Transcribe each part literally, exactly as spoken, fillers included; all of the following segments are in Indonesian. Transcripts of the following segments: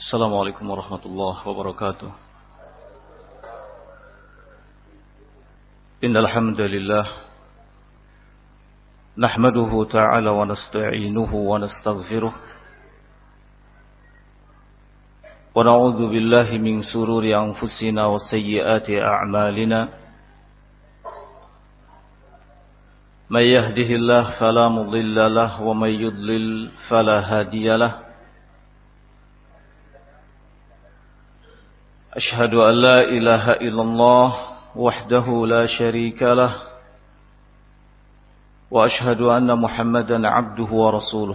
Assalamualaikum warahmatullahi wabarakatuh. Innal hamdalillah nahmaduhu ta'ala wa nasta'inuhu wa nastaghfiruh wa na'udzu billahi min shururi anfusina wa sayyiati a'malina. May yahdihillahu fala mudilla lahu wa may yudlil fala hadiya lahu. أشهد أن لا إله إلا الله وحده لا شريك له وأشهد أن محمدا عبده ورسوله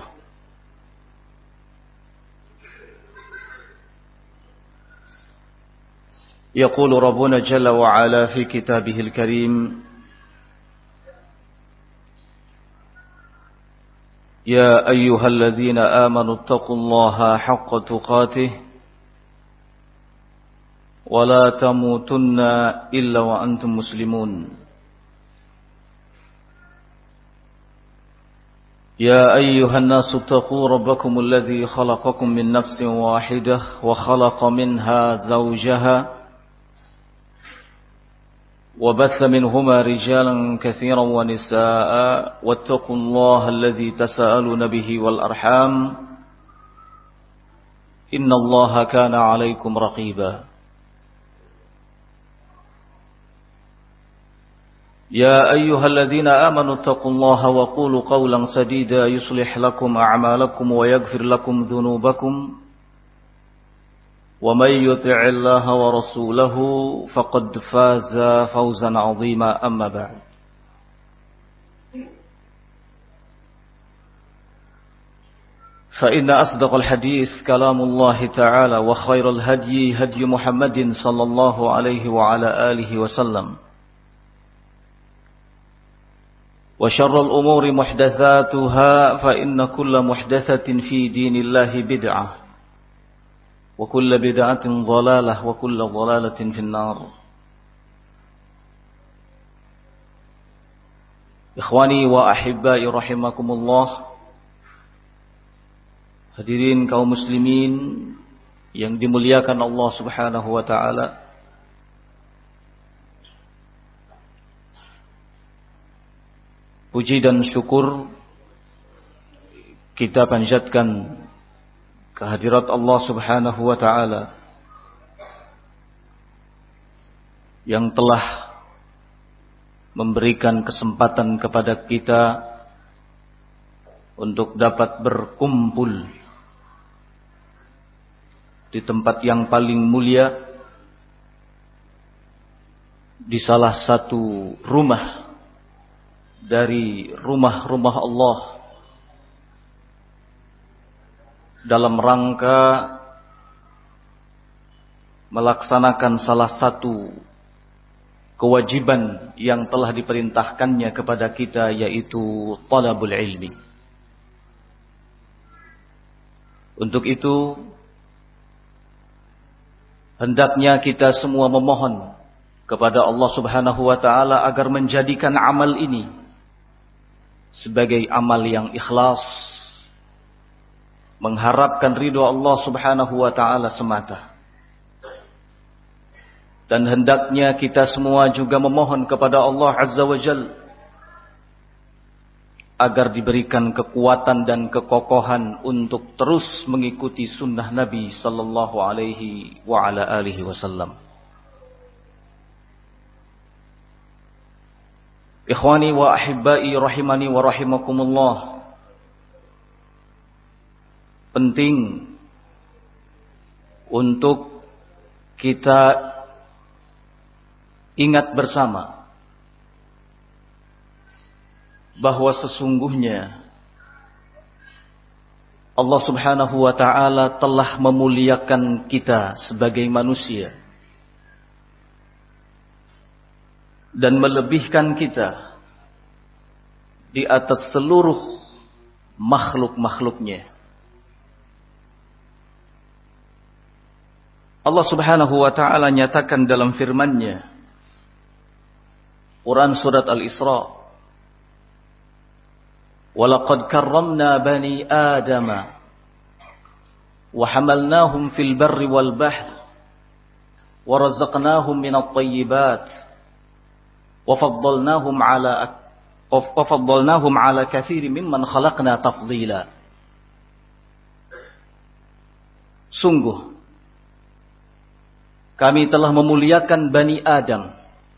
يقول ربنا جل وعلا في كتابه الكريم يا أيها الذين آمنوا اتقوا الله حق تقاته ولا تموتن إلا وأنتم مسلمون يا أيها الناس اتقوا ربكم الذي خلقكم من نفس واحدة وخلق منها زوجها وبث منهما رجالا كثيرا ونساء واتقوا الله الذي تساءلون به والأرحام إن الله كان عليكم رقيبا يا أيها الذين آمنوا اتقوا الله وقولوا قولا سديدا يصلح لكم أعمالكم ويغفر لكم ذنوبكم ومن يطع الله ورسوله فقد فاز فوزا عظيما أما بعد فإن أصدق الحديث كلام الله تعالى وخير الهدي هدي محمد صلى الله عليه وعلى آله وسلم وشر الأمور محدثاتها فإن كل محدثة في دين الله بدعة وكل بدعة ضلالة وكل ضلالة في النار. Ikhwani wa ahibbai rahimakumullah. Hadirin kaum muslimin yang dimuliakan Allah Subhanahu wa taala. Puji dan syukur kita panjatkan kehadirat Allah Subhanahu wa taala yang telah memberikan kesempatan kepada kita untuk dapat berkumpul di tempat yang paling mulia, di salah satu rumah dari rumah-rumah Allah dalam rangka melaksanakan salah satu kewajiban yang telah diperintahkannya kepada kita, yaitu talabul ilmi. Untuk itu hendaknya kita semua memohon kepada Allah Subhanahu wa taala agar menjadikan amal ini sebagai amal yang ikhlas, mengharapkan ridho Allah Subhanahu wa taala semata. Dan hendaknya kita semua juga memohon kepada Allah Azza wa Jalla agar diberikan kekuatan dan kekokohan untuk terus mengikuti sunnah Nabi sallallahu alaihi wa ala alihi wasallam. Ikhwani wa ahibbai rahimani wa rahimakumullah. Penting untuk kita ingat bersama bahwa sesungguhnya Allah Subhanahu wa taala telah memuliakan kita sebagai manusia dan melebihkan kita di atas seluruh makhluk-makhluknya. Allah Subhanahu wa taala nyatakan dalam firman-Nya, Quran surat Al-Isra, "Walaqad karramna bani Adama وحملناهم في البر والبحر ورزقناهم من الطيبات وفضلناهم على وفضلناهم على كثير ممن خلقنا تفضيلا. Sungguh kami telah memuliakan Bani Adam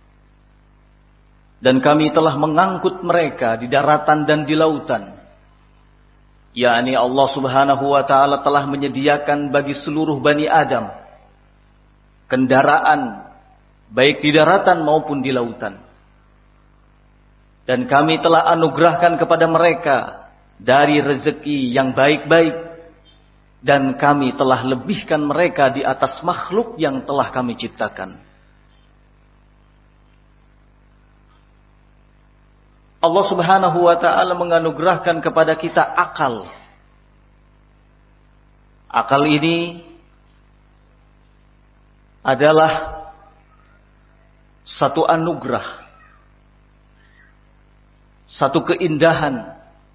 dan kami telah mengangkut mereka di daratan dan di lautan. yakni Allah Subhanahu wa taala telah menyediakan bagi seluruh Bani Adam kendaraan baik di daratan maupun di lautan. Dan kami telah anugerahkan kepada mereka dari rezeki yang baik-baik, dan kami telah lebihkan mereka di atas makhluk yang telah kami ciptakan. Allah Subhanahu wa taala menganugerahkan kepada kita akal. Akal ini adalah satu anugerah, satu keindahan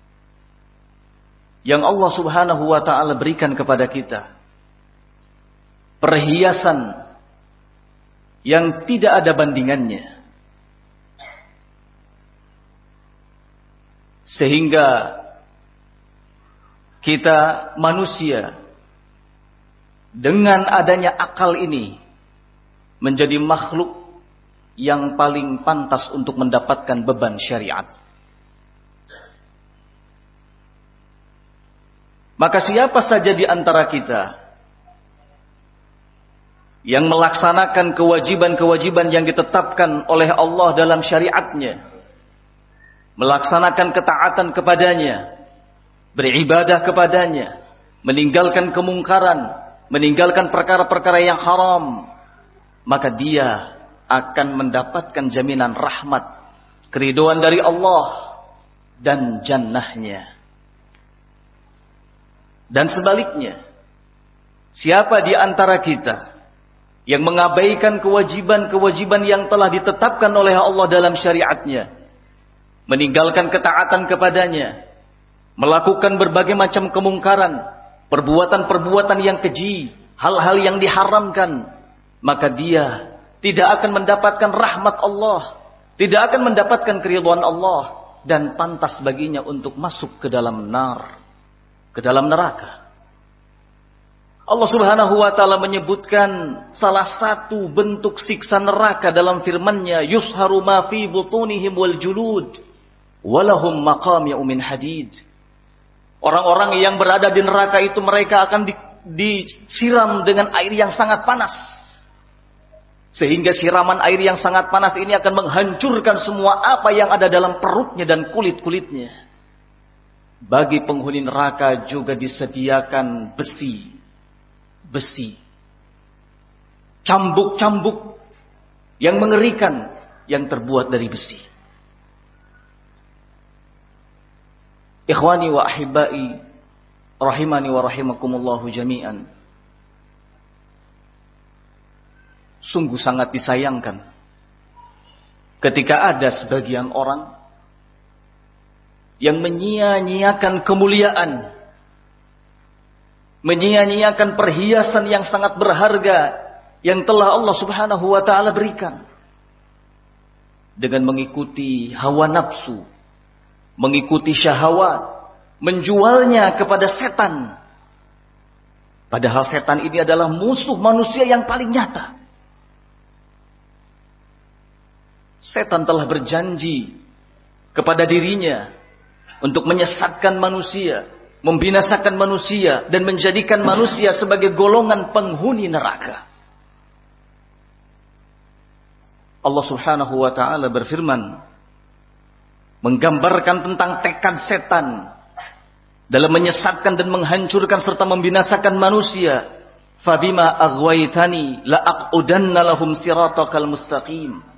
yang Allah Subhanahu wa taala berikan kepada kita. Perhiasan yang tidak ada bandingannya. Sehingga kita manusia dengan adanya akal ini menjadi makhluk yang paling pantas untuk mendapatkan beban syariat. Maka siapa saja di antara kita yang melaksanakan kewajiban-kewajiban yang ditetapkan oleh Allah dalam syariatnya, melaksanakan ketaatan kepadanya, beribadah kepadanya, meninggalkan kemungkaran, meninggalkan perkara-perkara yang haram, maka dia akan mendapatkan jaminan rahmat, keridhaan dari Allah dan jannahnya. Dan sebaliknya, siapa di antara kita yang mengabaikan kewajiban-kewajiban yang telah ditetapkan oleh Allah dalam syariatnya, meninggalkan ketaatan kepadanya, melakukan berbagai macam kemungkaran, perbuatan-perbuatan yang keji, hal-hal yang diharamkan, maka dia tidak akan mendapatkan rahmat Allah, tidak akan mendapatkan keridhaan Allah, dan pantas baginya untuk masuk ke dalam nar, ke dalam neraka. Allah Subhanahu wa taala menyebutkan salah satu bentuk siksa neraka dalam firman-Nya, yusharu ma fi butunihim wal julud walahum maqami'u min hadid. Orang-orang yang berada di neraka itu mereka akan di, disiram dengan air yang sangat panas. Sehingga siraman air yang sangat panas ini akan menghancurkan semua apa yang ada dalam perutnya dan kulit-kulitnya. Bagi penghuni neraka juga disediakan besi, besi, cambuk-cambuk yang mengerikan yang terbuat dari besi. Ikhwani wa ahibai rahimani wa rahimakumullahu jami'an. Sungguh sangat disayangkan ketika ada sebagian orang yang menyia-nyiakan kemuliaan, menyia-nyiakan perhiasan yang sangat berharga yang telah Allah Subhanahu wa taala berikan, dengan mengikuti hawa nafsu, mengikuti syahwat, menjualnya kepada setan. Padahal setan ini adalah musuh manusia yang paling nyata. Setan telah berjanji kepada dirinya untuk menyesatkan manusia, membinasakan manusia, dan menjadikan manusia sebagai golongan penghuni neraka. Allah Subhanahu wa taala berfirman, menggambarkan tentang tekad setan dalam menyesatkan dan menghancurkan serta membinasakan manusia. Fabima aghwaytani la aqudanna lahum siratakal mustaqim.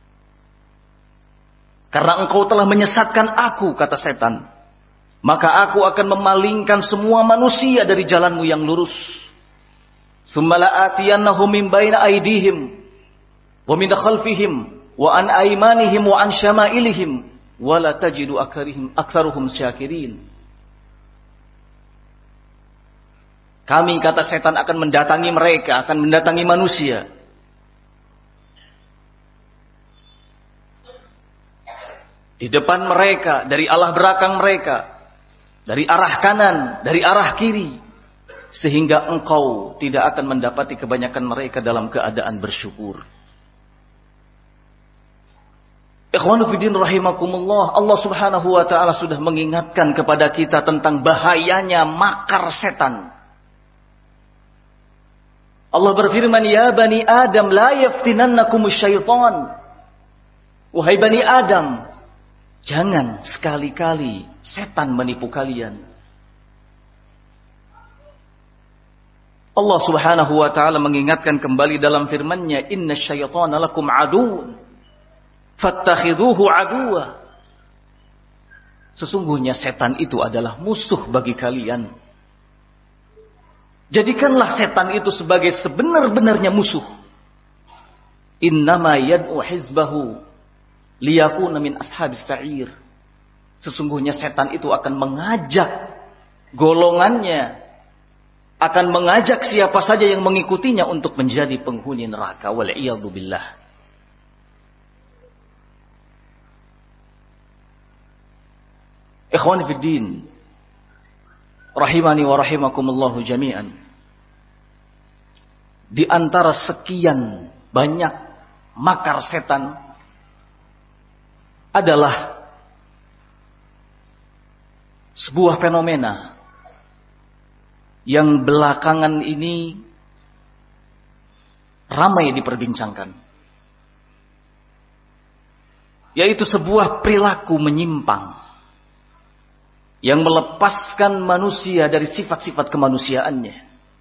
Karena engkau telah menyesatkan aku, kata setan, maka aku akan memalingkan semua manusia dari jalanmu yang lurus. Tsumma la'atiyannahum min baina aydihim wa min khalfihim wa an aymanihim wa an syama'ilihim wa la tajidu aktsaruhum syakirin. Kami, kata setan, akan mendatangi mereka, akan mendatangi manusia. Di depan mereka, dari arah belakang mereka, dari arah kanan, dari arah kiri, sehingga engkau tidak akan mendapati kebanyakan mereka dalam keadaan bersyukur. Ikhwanu fiddin rahimakumullah, Allah Subhanahu wa taala sudah mengingatkan kepada kita tentang bahayanya makar setan. Allah berfirman, "Ya bani Adam, la yaftinannakumus syaitan." Wahai bani Adam, jangan sekali-kali setan menipu kalian. Allah Subhanahu wa taala mengingatkan kembali dalam firman-Nya, "Inna syaitana lakum aduwwun fattakhidhuhu aduwwa." Sesungguhnya setan itu adalah musuh bagi kalian. Jadikanlah setan itu sebagai sebenar-benarnya musuh. Innama yad'u hizbahu liyakuna min ashabis sa'ir. Sesungguhnya setan itu akan mengajak golongannya, akan mengajak siapa saja yang mengikutinya untuk menjadi penghuni neraka. Wal'iyadu billah. Ikhwani fiddin, rahimani wa rahimakumullahu jami'an. Di antara sekian banyak makar setan adalah sebuah fenomena yang belakangan ini ramai diperbincangkan, yaitu sebuah perilaku menyimpang yang melepaskan manusia dari sifat-sifat kemanusiaannya.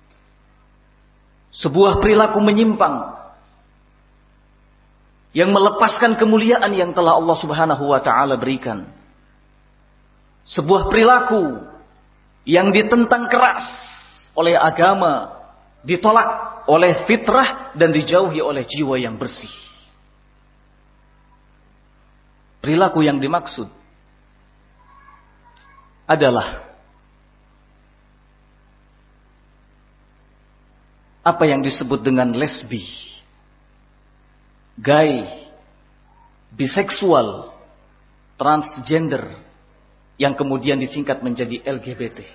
Sebuah perilaku menyimpang yang melepaskan kemuliaan yang telah Allah Subhanahu wa taala berikan. Sebuah perilaku yang ditentang keras oleh agama, ditolak oleh fitrah dan dijauhi oleh jiwa yang bersih. Perilaku yang dimaksud adalah apa yang disebut dengan lesbi, gay, biseksual, transgender, yang kemudian disingkat menjadi L G B T.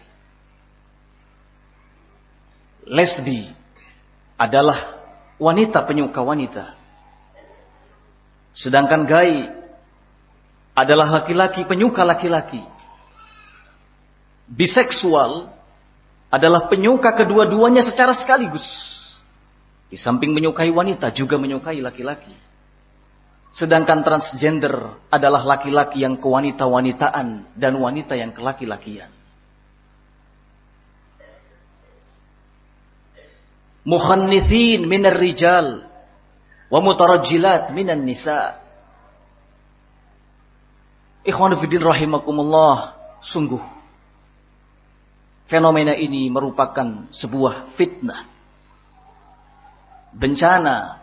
Lesbi adalah wanita penyuka wanita, sedangkan gay adalah laki-laki penyuka laki-laki. Biseksual adalah penyuka kedua-duanya secara sekaligus. Di samping menyukai wanita juga menyukai laki-laki. Sedangkan transgender adalah laki-laki yang kewanita-wanitaan dan wanita yang kelaki-lakian. Mukhannithin minar rijal wa mutarajjilat minan nisa. Ikhwanu fiddin rahimakumullah, sungguh fenomena ini merupakan sebuah fitnah, bencana,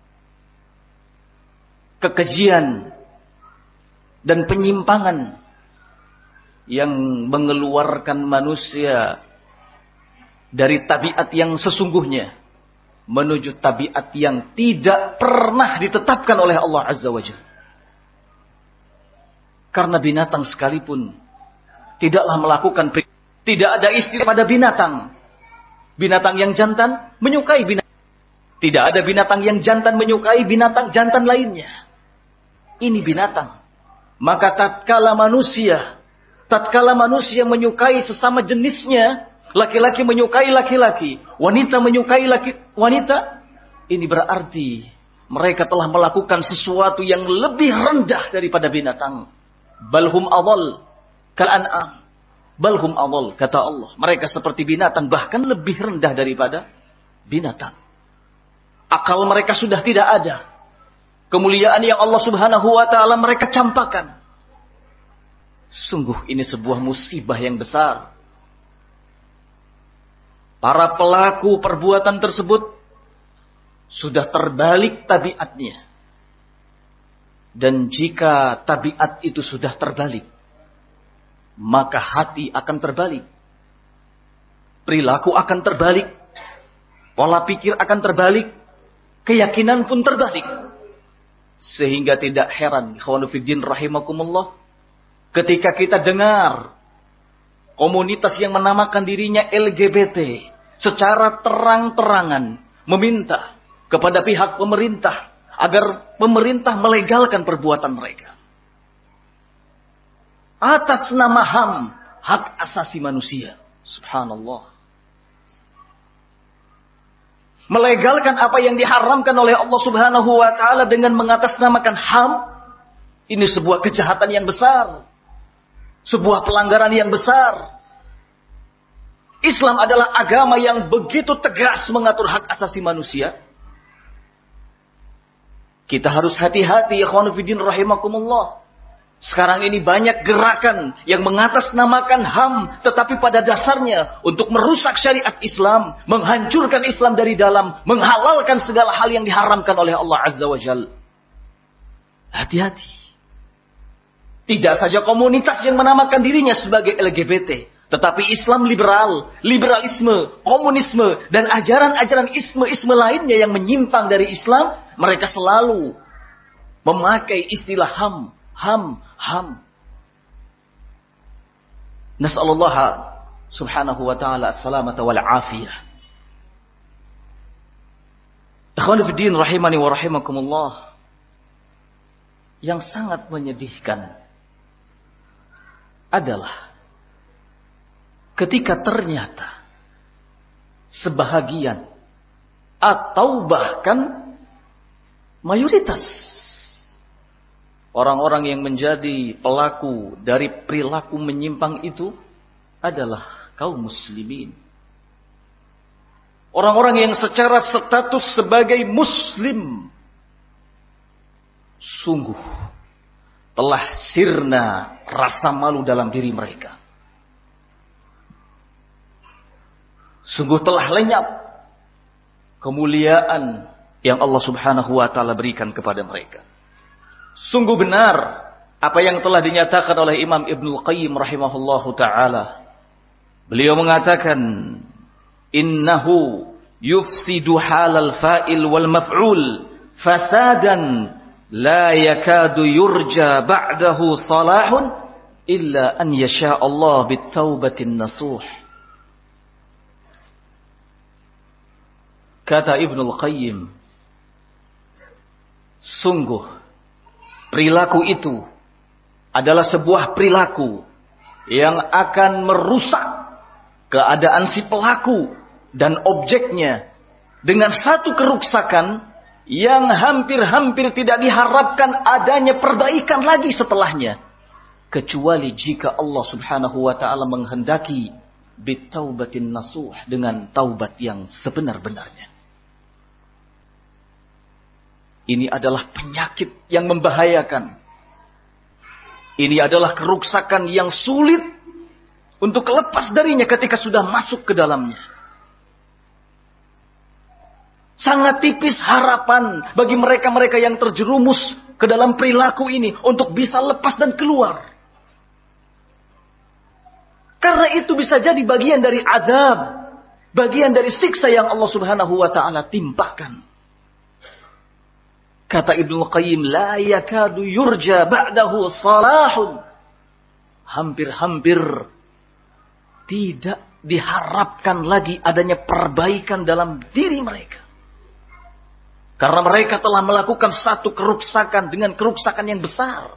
kekejian, dan penyimpangan yang mengeluarkan manusia dari tabiat yang sesungguhnya menuju tabiat yang tidak pernah ditetapkan oleh Allah Azza wa Jalla. Karena binatang sekalipun tidaklah melakukan, tidak ada istilah pada binatang. Binatang yang jantan menyukai binatang. Tidak ada binatang yang jantan menyukai binatang jantan lainnya. Ini binatang. Maka tatkala manusia, tatkala manusia menyukai sesama jenisnya, laki-laki menyukai laki-laki, wanita menyukai laki wanita, ini berarti mereka telah melakukan sesuatu yang lebih rendah daripada binatang. Balhum adall kal an'am. Balhum adall, kata Allah, mereka seperti binatang, bahkan lebih rendah daripada binatang. Akal mereka sudah tidak ada. Kemuliaan yang Allah Subhanahu wa taala mereka campakkan. Sungguh ini sebuah musibah yang besar. Para pelaku perbuatan tersebut sudah terbalik tabiatnya. Dan jika tabiat itu sudah terbalik, maka hati akan terbalik. perilaku akan terbalik, pola pikir akan terbalik, keyakinan pun terbalik. Sehingga tidak heran, ikhwanu fiddin rahimakumullah, ketika kita dengar komunitas yang menamakan dirinya L G B T secara terang-terangan meminta kepada pihak pemerintah agar pemerintah melegalkan perbuatan mereka atas nama H A M, hak asasi manusia. Subhanallah. Melegalkan apa yang diharamkan oleh Allah Subhanahu wa taala dengan mengatasnamakan H A M, ini sebuah kejahatan yang besar. Sebuah pelanggaran yang besar. Islam adalah agama yang begitu tegas mengatur hak asasi manusia. Kita harus hati-hati, ikhwanu fiddin rahimakumullah. Sekarang ini banyak gerakan yang mengatasnamakan H A M, tetapi pada dasarnya untuk merusak syariat Islam, menghancurkan Islam dari dalam, menghalalkan segala hal yang diharamkan oleh Allah Azza wa Jalla. Hati-hati. Tidak saja komunitas yang menamakan dirinya sebagai L G B T, tetapi Islam liberal, liberalisme, komunisme, dan ajaran-ajaran isme-isme lainnya yang menyimpang dari Islam, mereka selalu memakai istilah H A M. Ham, ham. Nas'alullah subhanahu wa ta'ala as-salamata wal afiyah. Ikhwanu fiddin rahimani wa rahimakumullah. Yang sangat menyedihkan adalah ketika ternyata sebahagian atau bahkan mayoritas orang-orang yang menjadi pelaku dari perilaku menyimpang itu adalah kaum muslimin. Orang-orang yang secara status sebagai muslim sungguh telah sirna rasa malu dalam diri mereka. Sungguh telah lenyap kemuliaan yang Allah Subhanahu wa taala berikan kepada mereka. Sungguh benar apa yang telah dinyatakan oleh Imam Ibnul Qayyim rahimahullahu ta'ala. Beliau mengatakan, innahu yufsidu halal fa'il wal maf'ul fasadan la yakadu yurja ba'dahu salahun illa an yasha Allah bitaubatin nasuh. Kata Ibnul Qayyim, sungguh perilaku itu adalah sebuah perilaku yang akan merusak keadaan si pelaku dan objeknya dengan satu keruksakan yang hampir-hampir tidak diharapkan adanya perbaikan lagi setelahnya. Kecuali jika Allah Subhanahu wa ta'ala menghendaki bitaubatin nasuh, dengan taubat yang sebenar-benarnya. Ini adalah penyakit yang membahayakan. Ini adalah keruksakan yang sulit untuk lepas darinya ketika sudah masuk ke dalamnya. Sangat tipis harapan bagi mereka-mereka yang terjerumus ke dalam perilaku ini untuk bisa lepas dan keluar. Karena itu bisa jadi bagian dari azab, bagian dari siksa yang Allah Subhanahu wa ta'ala timpakan. Kata Ibnul Qayyim, la yakadu yurja ba'dahu salahun. Hampir-hampir tidak diharapkan lagi adanya perbaikan dalam diri mereka. Karena mereka telah melakukan satu keruksakan dengan keruksakan yang besar.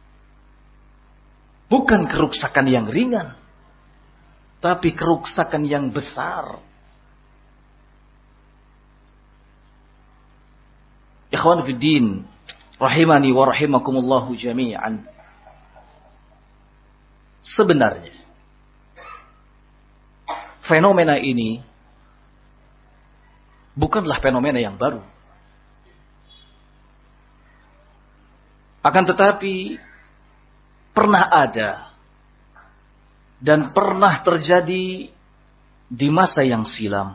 Bukan keruksakan yang ringan, tapi keruksakan yang besar. Ikhwan fiddin rahimani wa rahimakumullahu jami'an. Sebenarnya fenomena ini bukanlah fenomena yang baru. Akan tetapi pernah ada dan pernah terjadi di masa yang silam.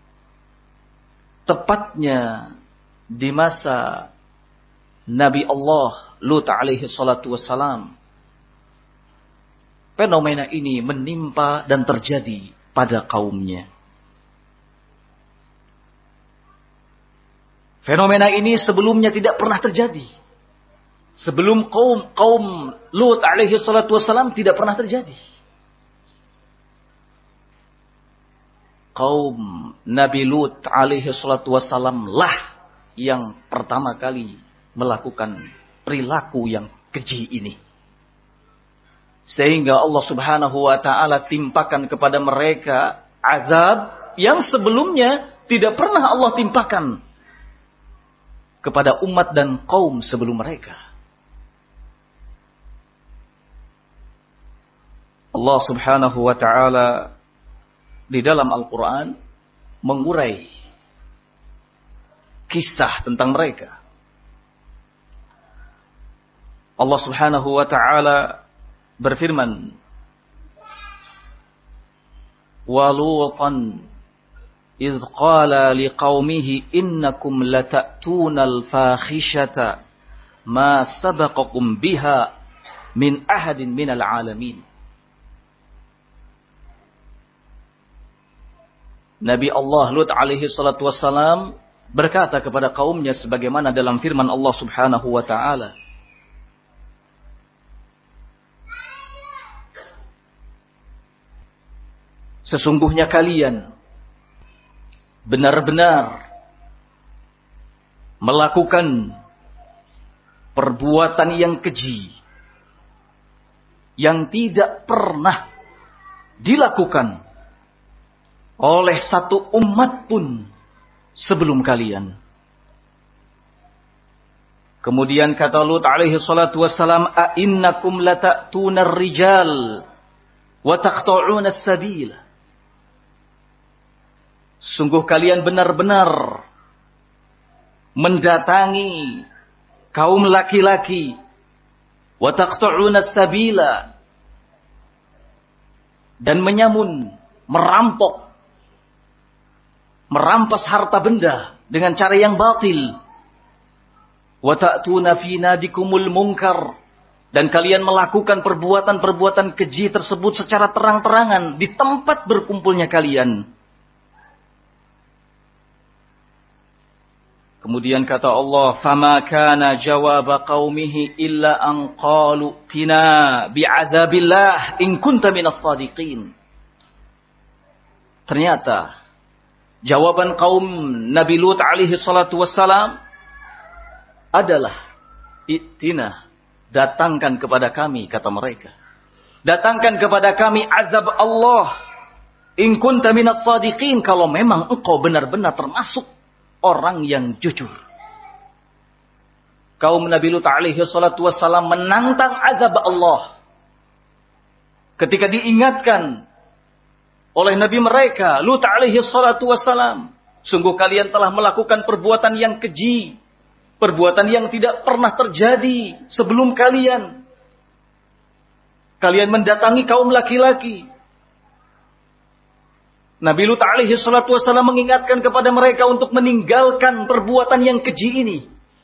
Tepatnya di masa Nabi Allah Lut alaihi salatu wassalam. Fenomena ini menimpa dan terjadi pada kaumnya. Fenomena ini sebelumnya tidak pernah terjadi. Sebelum kaum kaum Lut alaihi salatu wassalam tidak pernah terjadi. Kaum Nabi Lut alaihi salatu wassalam lah yang pertama kali melakukan perilaku yang keji ini. Sehingga Allah Subhanahu wa taala timpakan kepada mereka azab yang sebelumnya tidak pernah Allah timpakan kepada umat dan kaum sebelum mereka. Allah Subhanahu wa taala di dalam Al-Qur'an mengurai kisah tentang mereka. Allah Subhanahu wa taala berfirman, "Wa Lutan إذ قال لقومه إنكم لتأتون الفاحشة ما سبقكم بها من أحد من العالمين." Nabi Allah Lut alaihi salatu wassalam berkata kepada kaumnya sebagaimana dalam firman Allah Subhanahu wa taala, "Sesungguhnya kalian benar-benar melakukan perbuatan yang keji yang tidak pernah dilakukan oleh satu umat pun sebelum kalian." Kemudian kata Lut alaihi salatu wassalam, "A innakum lata'tuna ar-rijal wa taqta'una as-sabila." Sungguh kalian benar-benar mendatangi kaum laki-laki, wa taqta'una as-sabila, dan menyamun, merampok, merampas harta benda dengan cara yang batil. Wa ta'tuna fi nadikumul munkar, dan kalian melakukan perbuatan-perbuatan keji tersebut secara terang-terangan di tempat berkumpulnya kalian. Kemudian kata Allah, "Fama kana jawaba qaumihi illa an qalu tina bi'adzabillah in kunta minas shadiqin." Ternyata jawaban kaum Nabi Lut alaihi salatu wassalam adalah, "Itina, datangkan kepada kami," kata mereka. "Datangkan kepada kami azab Allah. In kunta minas shadiqin, kalau memang engkau benar-benar termasuk orang yang jujur." Kaum Nabi Lut alaihi salatu wassalam menantang azab Allah. Ketika diingatkan oleh Nabi mereka, Lut alaihi salatu wassalam, "Sungguh kalian telah melakukan perbuatan yang keji, perbuatan yang tidak pernah terjadi sebelum kalian. Kalian mendatangi kaum laki-laki." Nabi Lut alaihi salatu wassalam mengingatkan kepada mereka untuk meninggalkan perbuatan yang keji ini.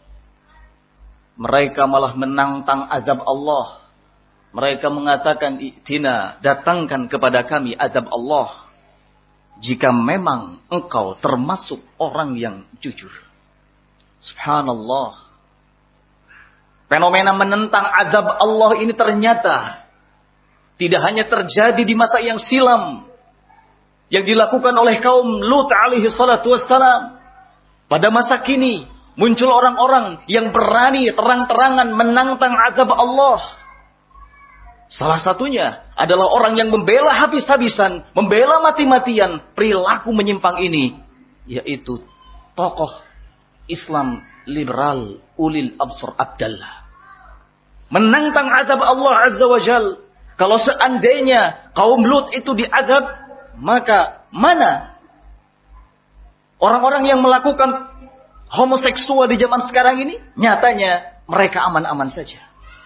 Mereka malah menantang azab Allah. Mereka mengatakan, "I'tina, datangkan kepada kami azab Allah jika memang engkau termasuk orang yang jujur." Subhanallah. Fenomena menentang azab Allah ini ternyata tidak hanya terjadi di masa yang silam, yang dilakukan oleh kaum Lut alaihi salatu wassalam. Pada masa kini muncul orang-orang yang berani terang-terangan menantang azab Allah. Salah satunya adalah orang yang membela habis-habisan, membela mati-matian perilaku menyimpang ini, yaitu tokoh Islam liberal Ulil Absar Abdallah. Menantang azab Allah Azza wa Jal. Kalau seandainya kaum Lut itu diazab, maka mana orang-orang yang melakukan homoseksual di zaman sekarang ini? Nyatanya mereka aman-aman saja.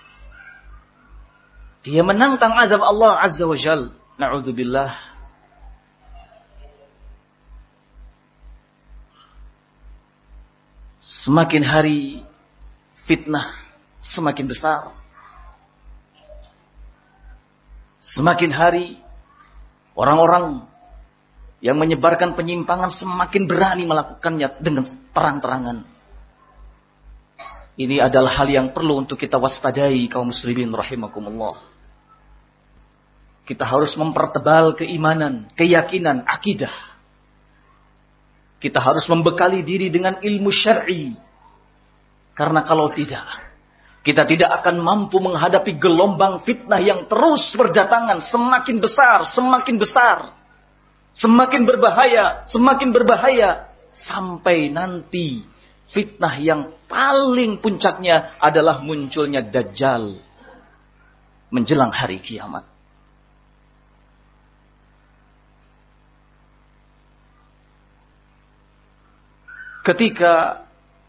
Dia menantang azab Allah Azza wa Jal. Na'udzubillah. Semakin hari fitnah semakin besar. Semakin hari orang-orang yang menyebarkan penyimpangan semakin berani melakukannya dengan terang-terangan. Ini adalah hal yang perlu untuk kita waspadai kaum muslimin rahimakumullah. Kita harus mempertebal keimanan, keyakinan, akidah. Kita harus membekali diri dengan ilmu syar'i. Karena kalau tidak, kita tidak akan mampu menghadapi gelombang fitnah yang terus berdatangan, semakin besar, semakin besar, semakin berbahaya, semakin berbahaya, sampai nanti fitnah yang paling puncaknya adalah munculnya Dajjal menjelang hari kiamat. Ketika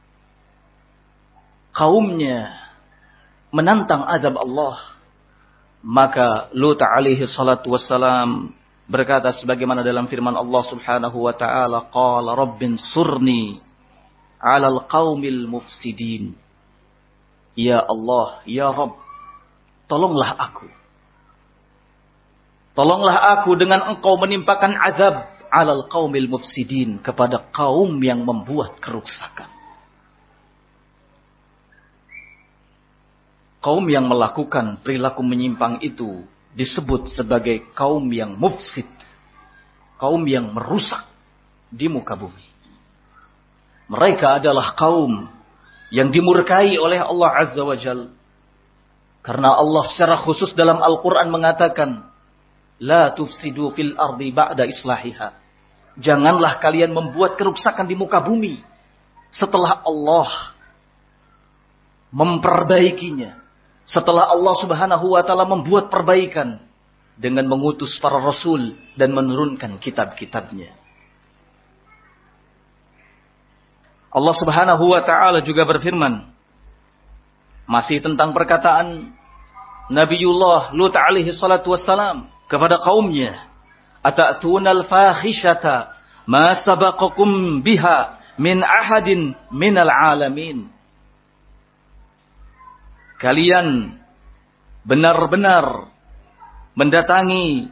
kaumnya menantang azab Allah, maka Lut alaihi salatu wassalam berkata sebagaimana dalam firman Allah Subhanahu wa taala, qala rabbin surni 'alal qaumil mufsidin. Ya Allah, ya Rabb, tolonglah aku. Tolonglah aku dengan Engkau menimpakan azab 'alal qaumil mufsidin, kepada kaum yang membuat kerusakan. Kaum yang melakukan perilaku menyimpang itu disebut sebagai kaum yang mufsid, kaum yang merusak di muka bumi. Mereka adalah kaum yang dimurkai oleh Allah Azza wa Jalla. Karena Allah secara khusus dalam Al-Quran mengatakan, La tufsidu fil ardi ba'da islahiha. Janganlah kalian membuat kerusakan di muka bumi setelah Allah memperbaikinya. Setelah Allah Subhanahu wa taala membuat perbaikan dengan mengutus para rasul dan menurunkan kitab-kitabnya. Allah Subhanahu wa taala juga berfirman masih tentang perkataan Nabiullah Lut alaihi salatu wassalam kepada kaumnya, Ata'tunal fakhishata ma sabaqakum biha min ahadin minal alamin. Kalian benar-benar mendatangi,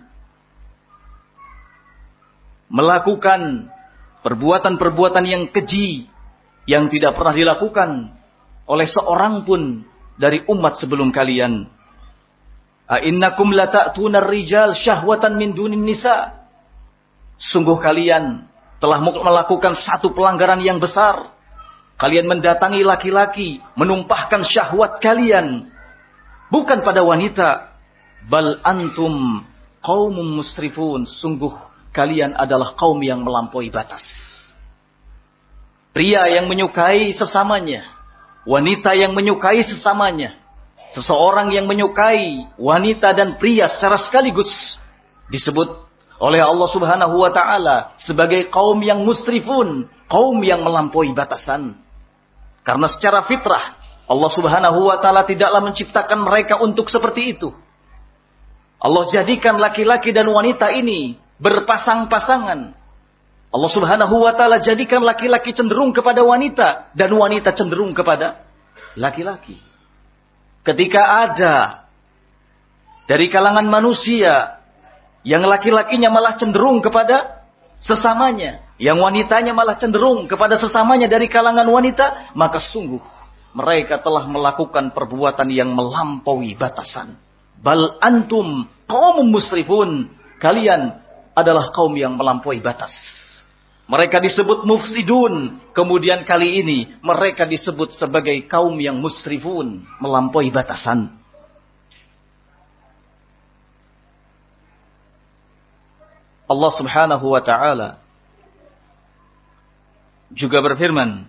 melakukan perbuatan-perbuatan yang keji yang tidak pernah dilakukan oleh seorang pun dari umat sebelum kalian. A'innakum lata'tunar rijal syahwatan min dunin nisa. Sungguh kalian telah melakukan satu pelanggaran yang besar. Kalian mendatangi laki-laki, menumpahkan syahwat kalian bukan pada wanita. Bal antum qaumum musrifun. Sungguh kalian adalah kaum yang melampaui batas. Pria yang menyukai sesamanya, wanita yang menyukai sesamanya. Seseorang yang menyukai wanita dan pria secara sekaligus disebut oleh Allah Subhanahu wa taala sebagai kaum yang musrifun, kaum yang melampaui batasan. Karena secara fitrah Allah Subhanahu wa taala tidaklah menciptakan mereka untuk seperti itu. Allah jadikan laki-laki dan wanita ini berpasang-pasangan. Allah Subhanahu wa taala jadikan laki-laki cenderung kepada wanita dan wanita cenderung kepada laki-laki. Ketika ada dari kalangan manusia yang laki-lakinya malah cenderung kepada sesamanya, yang wanitanya malah cenderung kepada sesamanya dari kalangan wanita, maka sungguh mereka telah melakukan perbuatan yang melampaui batasan. Bal antum qaumum musrifun. Kalian adalah kaum yang melampaui batas. Mereka disebut mufsidun. Kemudian kali ini mereka disebut sebagai kaum yang musrifun, melampaui batasan. Allah Subhanahu wa taala juga berfirman,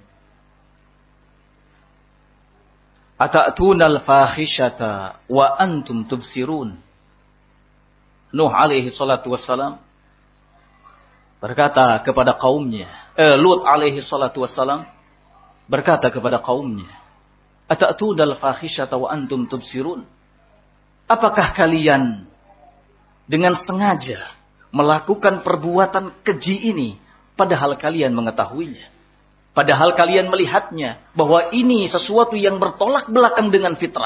Ata'tunal fakhishata wa antum tubsirun. Nuh alaihi salatu wassalam berkata kepada kaumnya, eh, Lut alaihi salatu wassalam berkata kepada kaumnya, Ata'tunal fakhishata wa antum tubsirun. Apakah kalian dengan sengaja melakukan perbuatan keji ini padahal kalian mengetahuinya? Padahal kalian melihatnya bahwa ini sesuatu yang bertolak belakang dengan fitrah.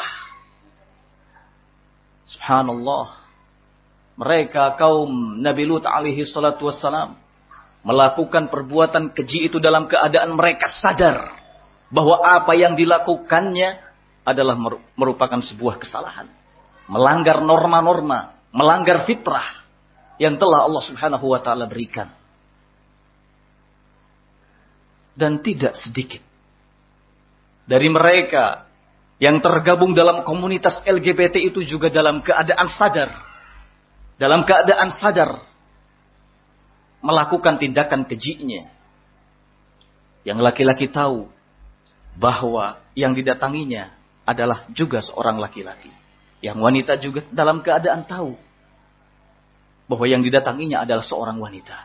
Subhanallah. Mereka kaum Nabi Lut alaihi salatu wassalam melakukan perbuatan keji itu dalam keadaan mereka sadar bahwa apa yang dilakukannya adalah merupakan sebuah kesalahan. Melanggar norma-norma, melanggar fitrah yang telah Allah Subhanahu wa taala berikan. Dan tidak sedikit dari mereka yang tergabung dalam komunitas L G B T itu juga dalam keadaan sadar. Dalam keadaan sadar melakukan tindakan kejinya. Yang laki-laki tahu bahwa yang didatanginya adalah juga seorang laki-laki. Yang wanita juga dalam keadaan tahu bahwa yang didatanginya adalah seorang wanita.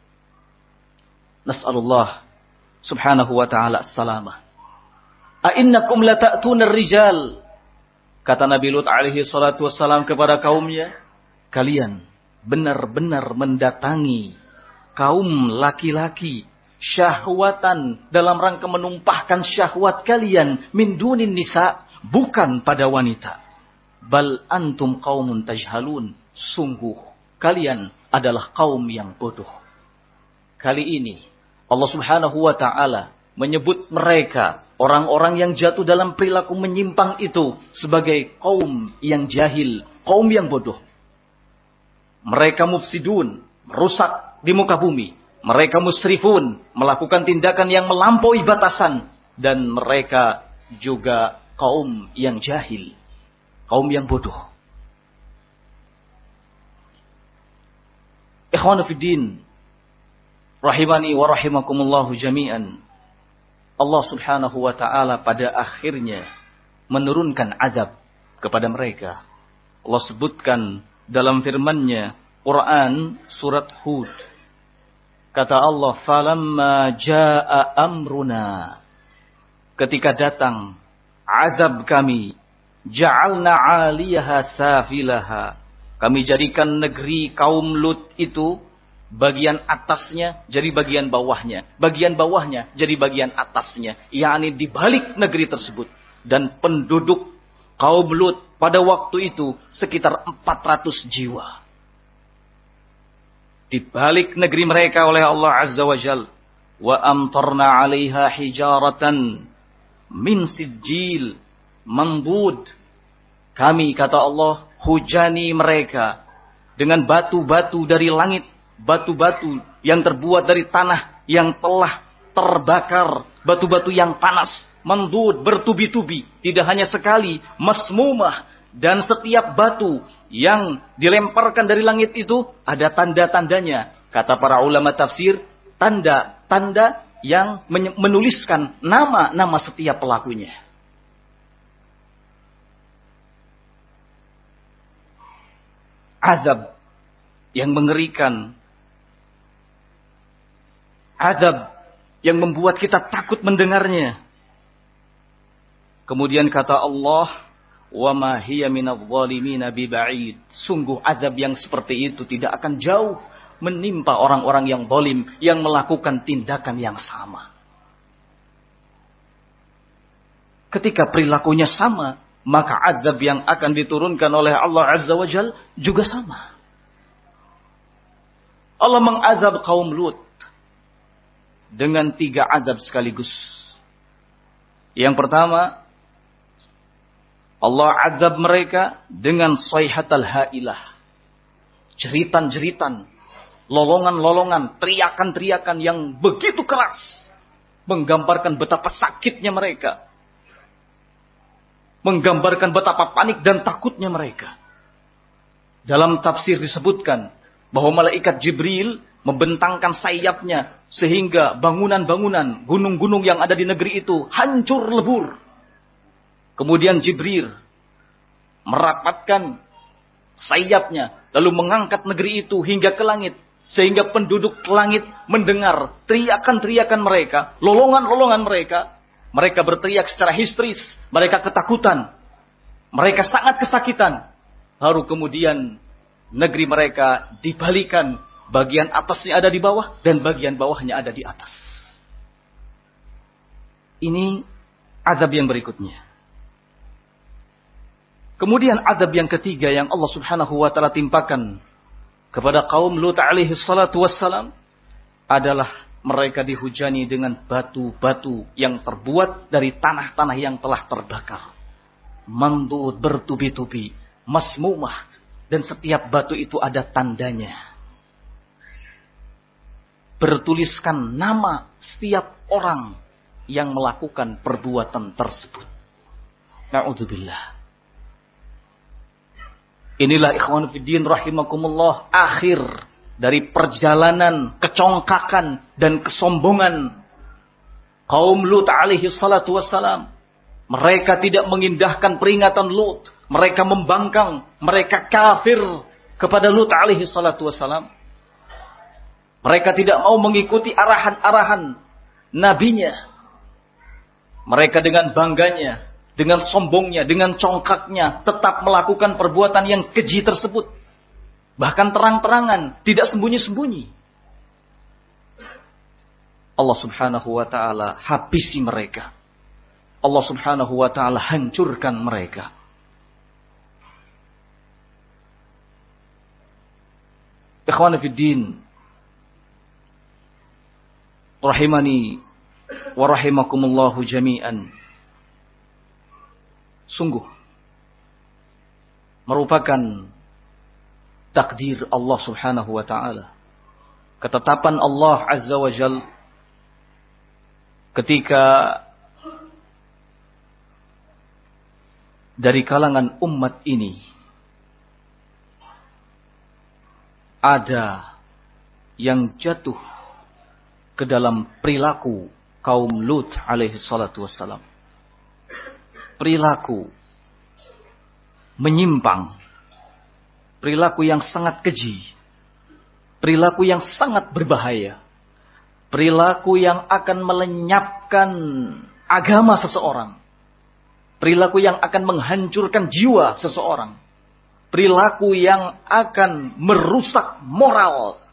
Nas'alullah subhanahu wa ta'ala as-salamah. A'innakum lata'tuna ar-rijal. Kata Nabi Lut alaihi salatu wassalam kepada kaumnya, kalian benar-benar mendatangi kaum laki-laki syahwatan dalam rangka menumpahkan syahwat kalian min dunin nisa, bukan pada wanita. Bal antum qaumun tajhalun, sungguh kalian adalah kaum yang bodoh. Kali ini Allah Subhanahu wa taala menyebut mereka orang-orang yang jatuh dalam perilaku menyimpang itu sebagai kaum yang jahil, kaum yang bodoh. Mereka mufsidun, merusak di muka bumi. Mereka musrifun, melakukan tindakan yang melampaui batasan. Dan mereka juga kaum yang jahil, kaum yang bodoh. Ikhwanu fiddin, rahimani wa rahimakumullahu jami'an. Allah Subhanahu wa ta'ala pada akhirnya menurunkan azab kepada mereka. Allah sebutkan dalam firman-Nya Quran surat Hud. Kata Allah, "Falamma jaa amruna." Ketika datang azab kami, ja'alna 'aliyaha safilaha. Kami jadikan negeri kaum Lut itu bagian atasnya jadi bagian bawahnya, bagian bawahnya jadi bagian atasnya, yakni di balik negeri tersebut. Dan penduduk kaum Lut pada waktu itu sekitar empat ratus jiwa. Di balik negeri mereka oleh Allah Azza wa Jal. Wa amtarna 'alaiha hijaratan min sijil mandud. Kami, kata Allah, hujani mereka dengan batu-batu dari langit. Batu-batu yang terbuat dari tanah yang telah terbakar. Batu-batu yang panas. Mandud, bertubi-tubi. Tidak hanya sekali, masmumah. Dan setiap batu yang dilemparkan dari langit itu ada tanda-tandanya. Kata para ulama tafsir, tanda-tanda yang menuliskan nama-nama setiap pelakunya. Azab yang mengerikan. Azab yang membuat kita takut mendengarnya. Kemudian kata Allah, wa ma hiya minadh dhalimina biba'id. Sungguh azab yang seperti itu tidak akan jauh menimpa orang-orang yang zalim yang melakukan tindakan yang sama. Ketika perilakunya sama, maka azab yang akan diturunkan oleh Allah Azza wa Jal juga sama. Allah mengazab kaum Lut dengan tiga azab sekaligus. Yang pertama, Allah azab mereka dengan sayhatal hailah. Jeritan-jeritan, lolongan-lolongan, teriakan-teriakan yang begitu keras. Menggambarkan betapa sakitnya mereka. Menggambarkan betapa panik dan takutnya mereka. Dalam tafsir disebutkan bahwa malaikat Jibril membentangkan sayapnya sehingga bangunan-bangunan, gunung-gunung yang ada di negeri itu hancur lebur. Kemudian Jibril merapatkan sayapnya lalu mengangkat negeri itu hingga ke langit sehingga penduduk langit mendengar teriakan-teriakan mereka, lolongan-lolongan mereka. Mereka berteriak secara histeris, mereka ketakutan, mereka sangat kesakitan. Lalu kemudian negeri mereka dibalikan, bagian atasnya ada di bawah dan bagian bawahnya ada di atas. Ini azab yang berikutnya. Kemudian azab yang ketiga yang Allah Subhanahu wa taala timpakan kepada kaum Lut alaihi salatu wassalam adalah mereka dihujani dengan batu-batu yang terbuat dari tanah-tanah yang telah terbakar. Mandud, bertubi-tubi, masmumah, dan setiap batu itu ada tandanya. Bertuliskan nama setiap orang yang melakukan perbuatan tersebut. Na'udzubillah. Inilah ikhwan fiddin rahimakumullah, akhir dari perjalanan kecongkakan dan kesombongan kaum Lut alaihi salatu wassalam. Mereka tidak mengindahkan peringatan Lut. Mereka membangkang, mereka kafir kepada Lut alaihi salatu wassalam. Mereka tidak mau mengikuti arahan-arahan nabinya. Mereka dengan bangganya, dengan sombongnya, dengan congkaknya tetap melakukan perbuatan yang keji tersebut. Bahkan terang-terangan, tidak sembunyi-sembunyi. Allah subhanahu wa ta'ala habisi mereka. Allah subhanahu wa ta'ala hancurkan mereka. Ikhwan fiddin, rahimani wa rahimakumullahu jami'an. Sungguh merupakan takdir Allah subhanahu wa ta'ala, ketetapan Allah azza wa jal, ketika dari kalangan umat ini ada yang jatuh ke dalam perilaku kaum Lut alaihi salatu wassalam. Perilaku menyimpang, perilaku yang sangat keji, perilaku yang sangat berbahaya, perilaku yang akan melenyapkan agama seseorang, perilaku yang akan menghancurkan jiwa seseorang, perilaku yang akan merusak moral.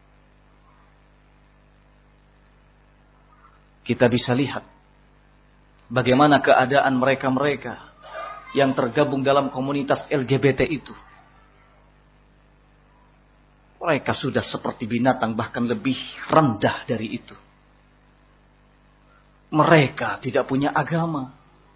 Kita bisa lihat bagaimana keadaan mereka-mereka yang tergabung dalam komunitas L G B T itu. Mereka sudah seperti binatang, bahkan lebih rendah dari itu. Mereka tidak punya agama.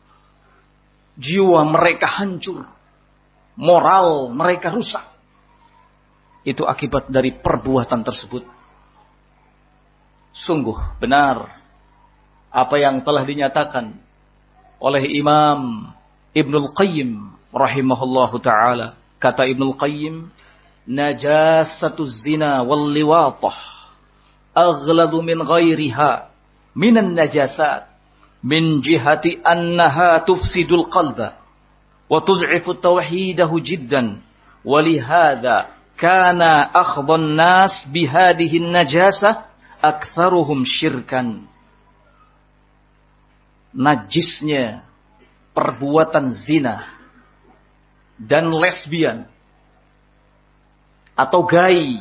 Jiwa mereka hancur. Moral mereka rusak. Itu akibat dari perbuatan tersebut. Sungguh benar apa yang telah dinyatakan oleh Imam Ibnul Qayyim rahimahullahu ta'ala. Kata Ibnul Qayyim, najasatu zina wal liwatah aghladu min ghairiha minan najasat min jihati annaha tufsidul qalba wa tud'ifu tawhidahu jiddan walihada kana akhdhan nas bihadihi najasah aktharuhum syirkan. Najisnya perbuatan zina dan lesbian atau gay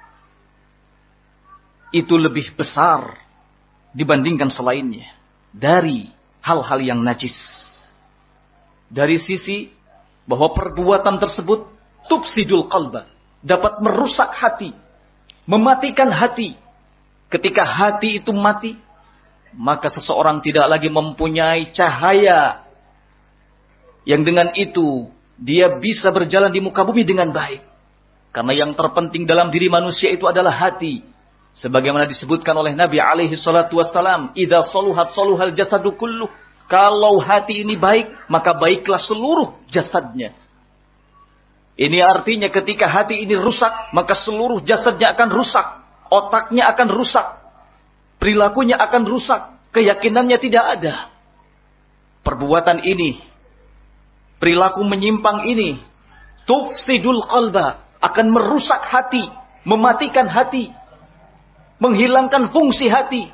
itu lebih besar dibandingkan selainnya dari hal-hal yang najis. Dari sisi bahwa perbuatan tersebut tufsidul qalba, dapat merusak hati, mematikan hati. Ketika hati itu mati, maka seseorang tidak lagi mempunyai cahaya yang dengan itu dia bisa berjalan di muka bumi dengan baik. Karena yang terpenting dalam diri manusia itu adalah hati. Sebagaimana disebutkan oleh Nabi alaihi salatu wassalam, idza saluhat saluhal jasadu kulluh. Kalau hati ini baik, maka baiklah seluruh jasadnya. Ini artinya ketika hati ini rusak, maka seluruh jasadnya akan rusak. Otaknya akan rusak. Perilakunya akan rusak. Keyakinannya tidak ada. Perbuatan ini, perilaku menyimpang ini, tufsidul qalba, akan merusak hati, mematikan hati, menghilangkan fungsi hati.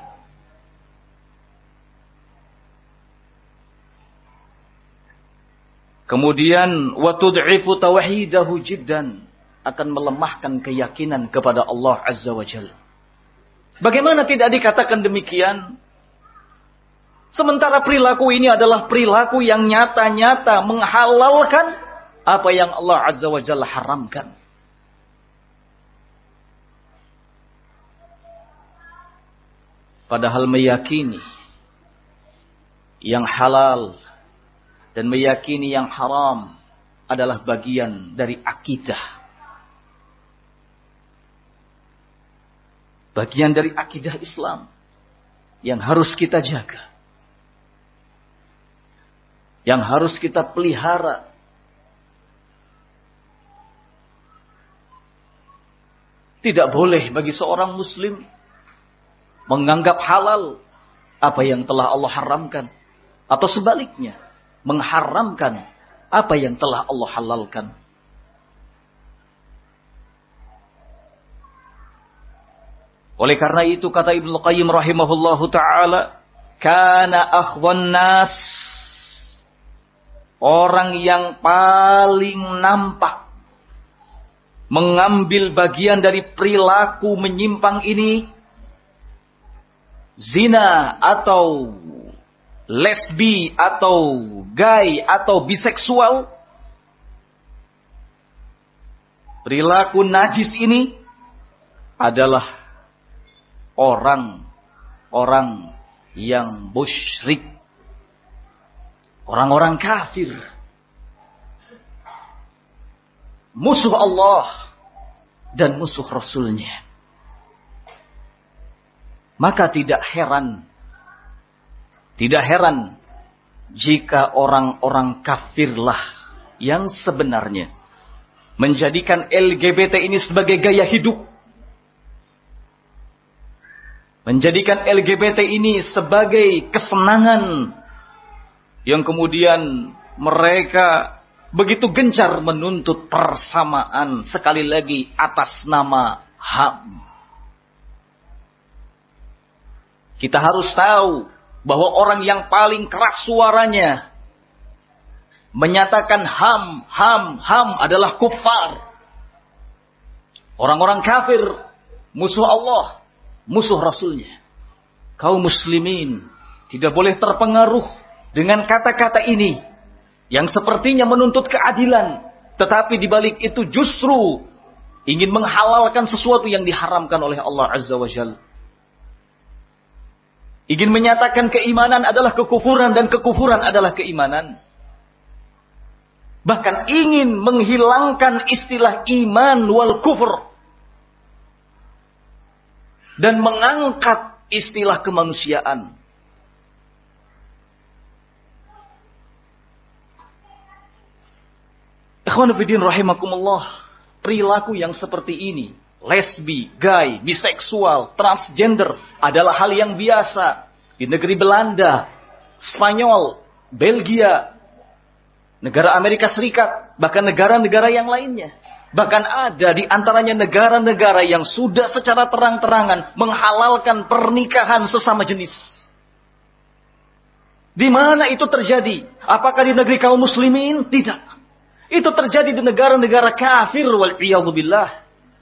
Kemudian wa tud'ifu tauhidahu jiddan, akan melemahkan keyakinan kepada Allah Azza wa Jalla. Bagaimana tidak dikatakan demikian? Sementara perilaku ini adalah perilaku yang nyata-nyata menghalalkan apa yang Allah Azza wa Jalla haramkan. padahal meyakini yang halal dan meyakini yang haram adalah bagian dari akidah. Bagian dari akidah Islam yang harus kita jaga. Yang harus kita pelihara. Tidak boleh bagi seorang muslim menganggap halal apa yang telah Allah haramkan. Atau sebaliknya, mengharamkan apa yang telah Allah halalkan. Oleh karena itu kata Ibnu Qayyim rahimahullahu ta'ala, kana akhwan nas, orang yang paling nampak mengambil bagian dari perilaku menyimpang ini, zina atau lesbi atau gay atau biseksual, perilaku najis ini adalah orang-orang yang musyrik, orang-orang kafir, musuh Allah dan musuh Rasulnya. Maka tidak heran, tidak heran jika orang-orang kafirlah yang sebenarnya menjadikan L G B T ini sebagai gaya hidup. Menjadikan L G B T ini sebagai kesenangan yang kemudian mereka begitu gencar menuntut persamaan, sekali lagi atas nama H A M. Kita harus tahu bahwa orang yang paling keras suaranya menyatakan ham, ham, ham adalah kufar. Orang-orang kafir, musuh Allah, musuh Rasulnya. Kaum muslimin tidak boleh terpengaruh dengan kata-kata ini yang sepertinya menuntut keadilan, tetapi di balik itu justru ingin menghalalkan sesuatu yang diharamkan oleh Allah Azza wa Jalla. Ingin menyatakan keimanan adalah kekufuran dan kekufuran adalah keimanan. Bahkan ingin menghilangkan istilah iman wal kufur dan mengangkat istilah kemanusiaan. Ikhwan fillah rahimakumullah, perilaku yang seperti ini, lesbi, gay, biseksual, transgender adalah hal yang biasa di negeri Belanda, Spanyol, Belgia, negara Amerika Serikat, bahkan negara-negara yang lainnya. Bahkan ada di antaranya negara-negara yang sudah secara terang-terangan menghalalkan pernikahan sesama jenis. Di mana itu terjadi? Apakah di negeri kaum muslimin? Tidak. Itu terjadi di negara-negara kafir wal'iyadzubillah.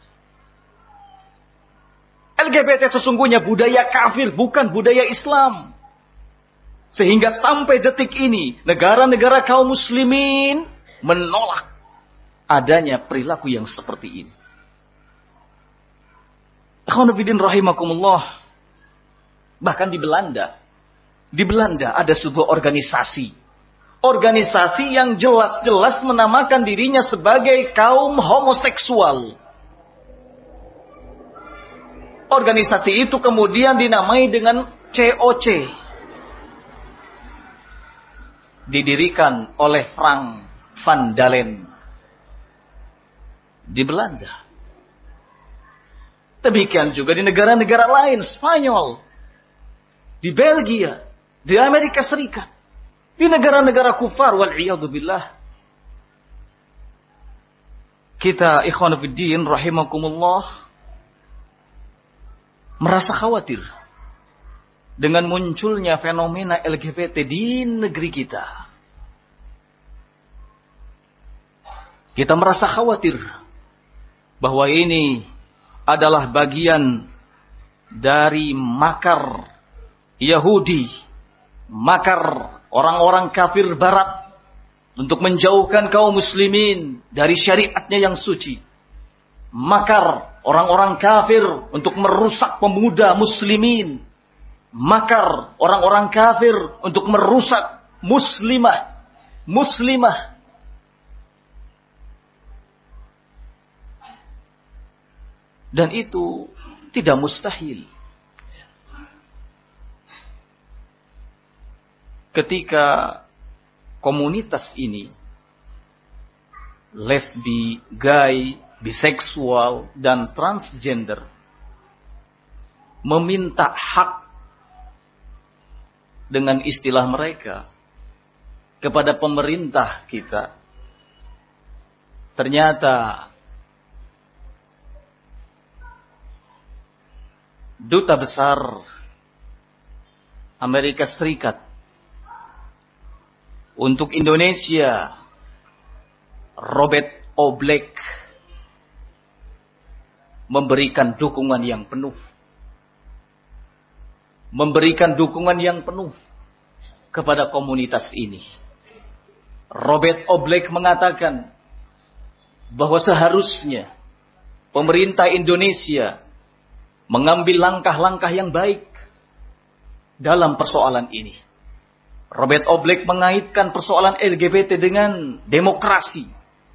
L G B T sesungguhnya budaya kafir, bukan budaya Islam. Sehingga sampai detik ini, negara-negara kaum muslimin menolak adanya perilaku yang seperti ini. Ikhwan fillah rahimakumullah. Bahkan di Belanda, di Belanda ada sebuah organisasi. Organisasi yang jelas-jelas menamakan dirinya sebagai kaum homoseksual. Organisasi itu kemudian dinamai dengan C O C. Didirikan oleh Frank van Dalen di Belanda. Demikian juga di negara-negara lain, Spanyol, di Belgia, di Amerika Serikat, di negara-negara kufar wal'iyadzubillah. Kita ikhwan fiddin rahimakumullah merasa khawatir dengan munculnya fenomena L G B T di negeri kita. Kita merasa khawatir bahwa ini adalah bagian dari makar Yahudi, makar orang-orang kafir barat untuk menjauhkan kaum muslimin dari syariatnya yang suci. Makar orang-orang kafir untuk merusak pemuda muslimin makar orang-orang kafir untuk merusak muslimah, muslimah. Dan itu tidak mustahil. Ketika komunitas ini, lesbi, gay, biseksual, dan transgender, meminta hak dengan istilah mereka kepada pemerintah kita, ternyata Duta Besar Amerika Serikat untuk Indonesia, Robert Oblek, memberikan dukungan yang penuh. Memberikan dukungan yang penuh kepada komunitas ini. Robert Oblek mengatakan bahwa seharusnya pemerintah Indonesia mengambil langkah-langkah yang baik dalam persoalan ini. Robert Oblek mengaitkan persoalan L G B T dengan demokrasi.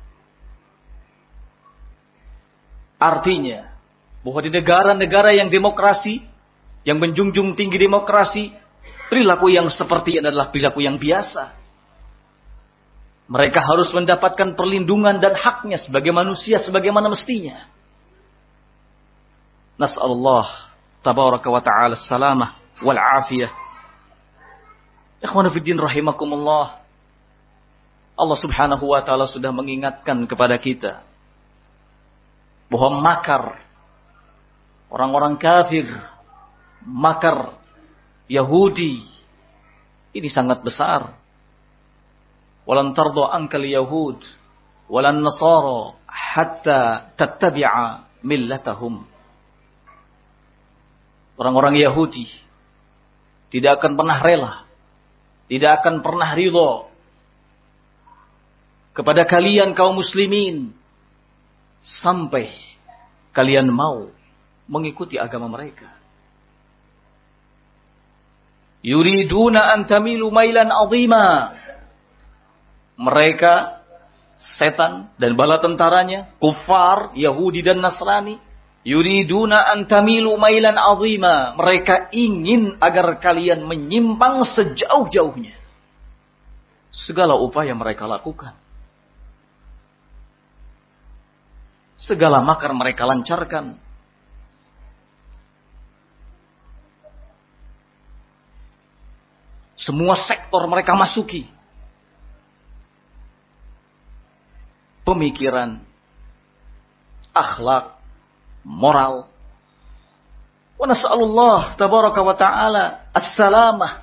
Artinya, bahwa di negara-negara yang demokrasi, yang menjunjung tinggi demokrasi, perilaku yang seperti ini adalah perilaku yang biasa. Mereka harus mendapatkan perlindungan dan haknya sebagai manusia sebagaimana mestinya. Nas'alullah tabaraka wa ta'ala salamah wal afiyah. Ikhwan fiddin rahimakumullah. Allah subhanahu wa ta'ala sudah mengingatkan kepada kita bahwa makar orang-orang kafir, makar Yahudi ini sangat besar. Walan tarda ankal yahud walan nasara hatta tattabi'a millatahum. Orang-orang Yahudi tidak akan pernah rela, tidak akan pernah ridho kepada kalian kaum muslimin sampai kalian mau mengikuti agama mereka. Yuriduna an tamilu mailan azima. Mereka, setan dan bala tentaranya, kufar, Yahudi dan Nasrani, yuriduna an tamilu mailan azima. Mereka ingin agar kalian menyimpang sejauh-jauhnya. Segala upaya mereka lakukan. Segala makar mereka lancarkan. Semua sektor mereka masuki. Pemikiran, akhlak, moral. Wa nas'alullah tabaraka wa ta'ala as-salamah.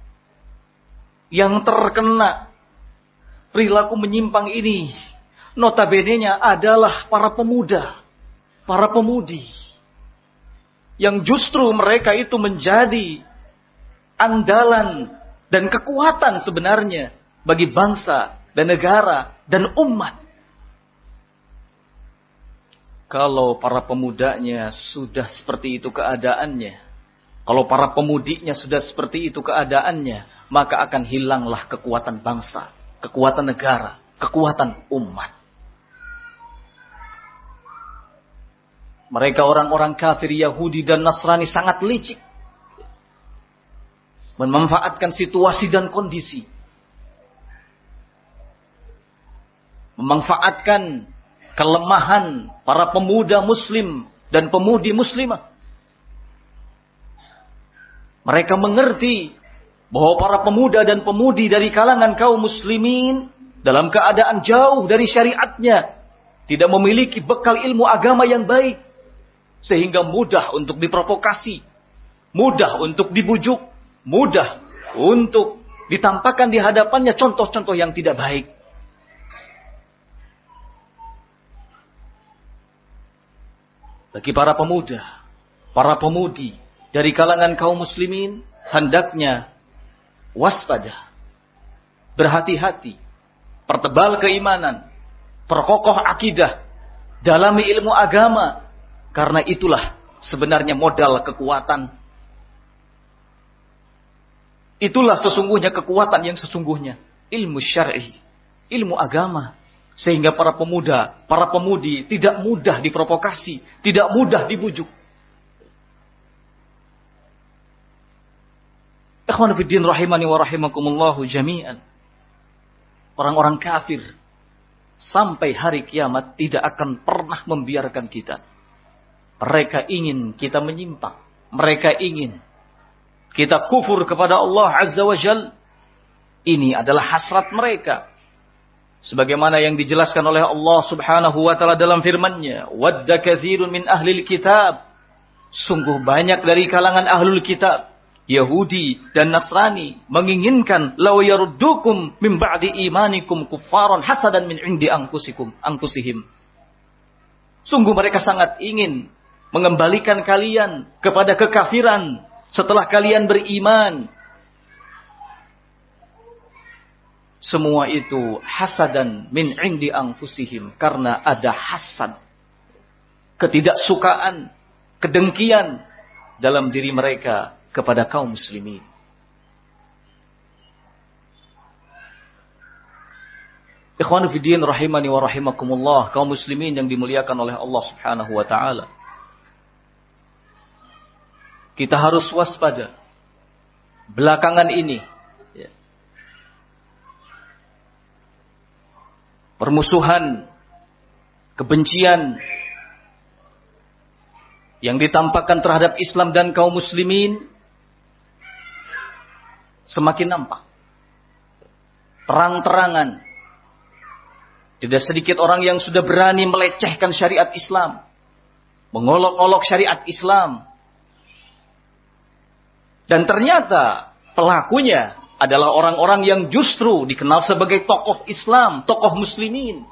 Yang terkena perilaku menyimpang ini notabene-nya adalah para pemuda, para pemudi. Yang justru mereka itu menjadi andalan dan kekuatan sebenarnya bagi bangsa dan negara dan umat. Kalau para pemudanya sudah seperti itu keadaannya, kalau para pemudinya sudah seperti itu keadaannya, maka akan hilanglah kekuatan bangsa, kekuatan negara, kekuatan umat. Mereka orang-orang kafir Yahudi dan Nasrani sangat licik, memanfaatkan situasi dan kondisi, memanfaatkan kelemahan para pemuda muslim dan pemudi muslimah. Mereka mengerti bahwa para pemuda dan pemudi dari kalangan kaum muslimin dalam keadaan jauh dari syariatnya, tidak memiliki bekal ilmu agama yang baik, sehingga mudah untuk diprovokasi, mudah untuk dibujuk, mudah untuk ditampakkan di hadapannya contoh-contoh yang tidak baik. Bagi para pemuda, para pemudi dari kalangan kaum muslimin, hendaknya waspada, berhati-hati, pertebal keimanan, perkokoh akidah, dalami ilmu agama, karena itulah sebenarnya modal kekuatan. Itulah sesungguhnya kekuatan yang sesungguhnya. Ilmu syar'i, ilmu agama. Sehingga para pemuda, para pemudi tidak mudah diprovokasi, tidak mudah dibujuk. Ikhwan fiddin rahimani wa rahimakumullahu jami'an. Orang-orang kafir sampai hari kiamat tidak akan pernah membiarkan kita. Mereka ingin kita menyimpang. Mereka ingin kita kufur kepada Allah Azza wa Jal. Ini adalah hasrat mereka. Sebagaimana yang dijelaskan oleh Allah Subhanahu wa taala dalam firman-Nya, "Wadda katsirun min ahlil kitab." Sungguh banyak dari kalangan ahlul kitab, Yahudi dan Nasrani, menginginkan law yaruddukum min ba'di imanikum kuffaran hasadan min 'indi anfusikum anfusihim. Sungguh mereka sangat ingin mengembalikan kalian kepada kekafiran setelah kalian beriman. Semua itu hasadan min 'indi anfusihim, karena ada hasad, ketidaksukaan, kedengkian dalam diri mereka kepada kaum muslimin. Ikhwanu fiddin rahimani wa rahimakumullah, kaum muslimin yang dimuliakan oleh Allah Subhanahu wa taala. Kita harus waspada. Belakangan ini ya, permusuhan, kebencian yang ditampakkan terhadap Islam dan kaum muslimin semakin nampak. Terang-terangan. Tidak sedikit orang yang sudah berani melecehkan syariat Islam, mengolok-olok syariat Islam. Dan ternyata pelakunya adalah orang-orang yang justru dikenal sebagai tokoh Islam, tokoh muslimin.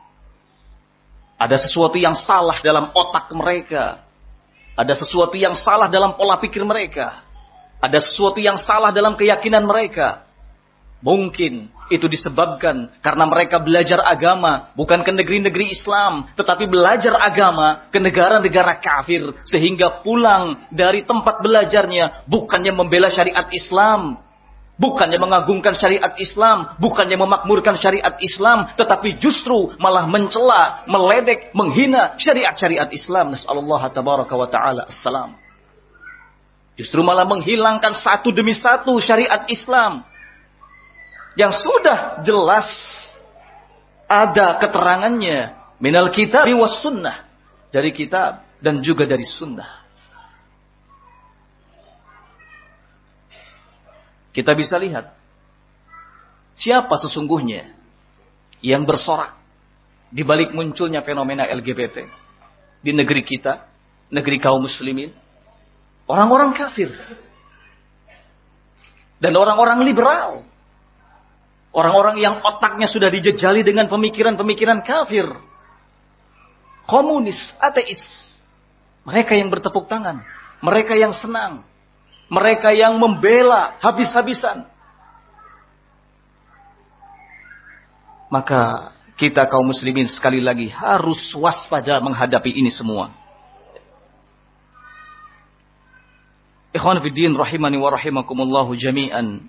Ada sesuatu yang salah dalam otak mereka. Ada sesuatu yang salah dalam pola pikir mereka. Ada sesuatu yang salah dalam keyakinan mereka. Mungkin itu disebabkan karena mereka belajar agama bukan ke negeri-negeri Islam, tetapi belajar agama ke negara-negara kafir, sehingga pulang dari tempat belajarnya bukannya membela syariat Islam, bukannya mengagungkan syariat Islam, bukannya memakmurkan syariat Islam, tetapi justru malah mencela, meledek, menghina syariat-syariat Islam. Nas'alullah tabaraka wa ta'ala assalam. Justru malah menghilangkan satu demi satu syariat Islam yang sudah jelas ada keterangannya minal kitab was sunnah, dari kitab dan juga dari sunnah. Kita bisa lihat siapa sesungguhnya yang bersorak di balik munculnya fenomena L G B T di negeri kita, negeri kaum muslimin. Orang-orang kafir dan orang-orang liberal. Orang-orang yang otaknya sudah dijejali dengan pemikiran-pemikiran kafir. Komunis, ateis. Mereka yang bertepuk tangan. Mereka yang senang. Mereka yang membela habis-habisan. Maka kita kaum muslimin sekali lagi harus waspada menghadapi ini semua. Ikhwan fiddin rahimani wa rahimakumullahu jami'an.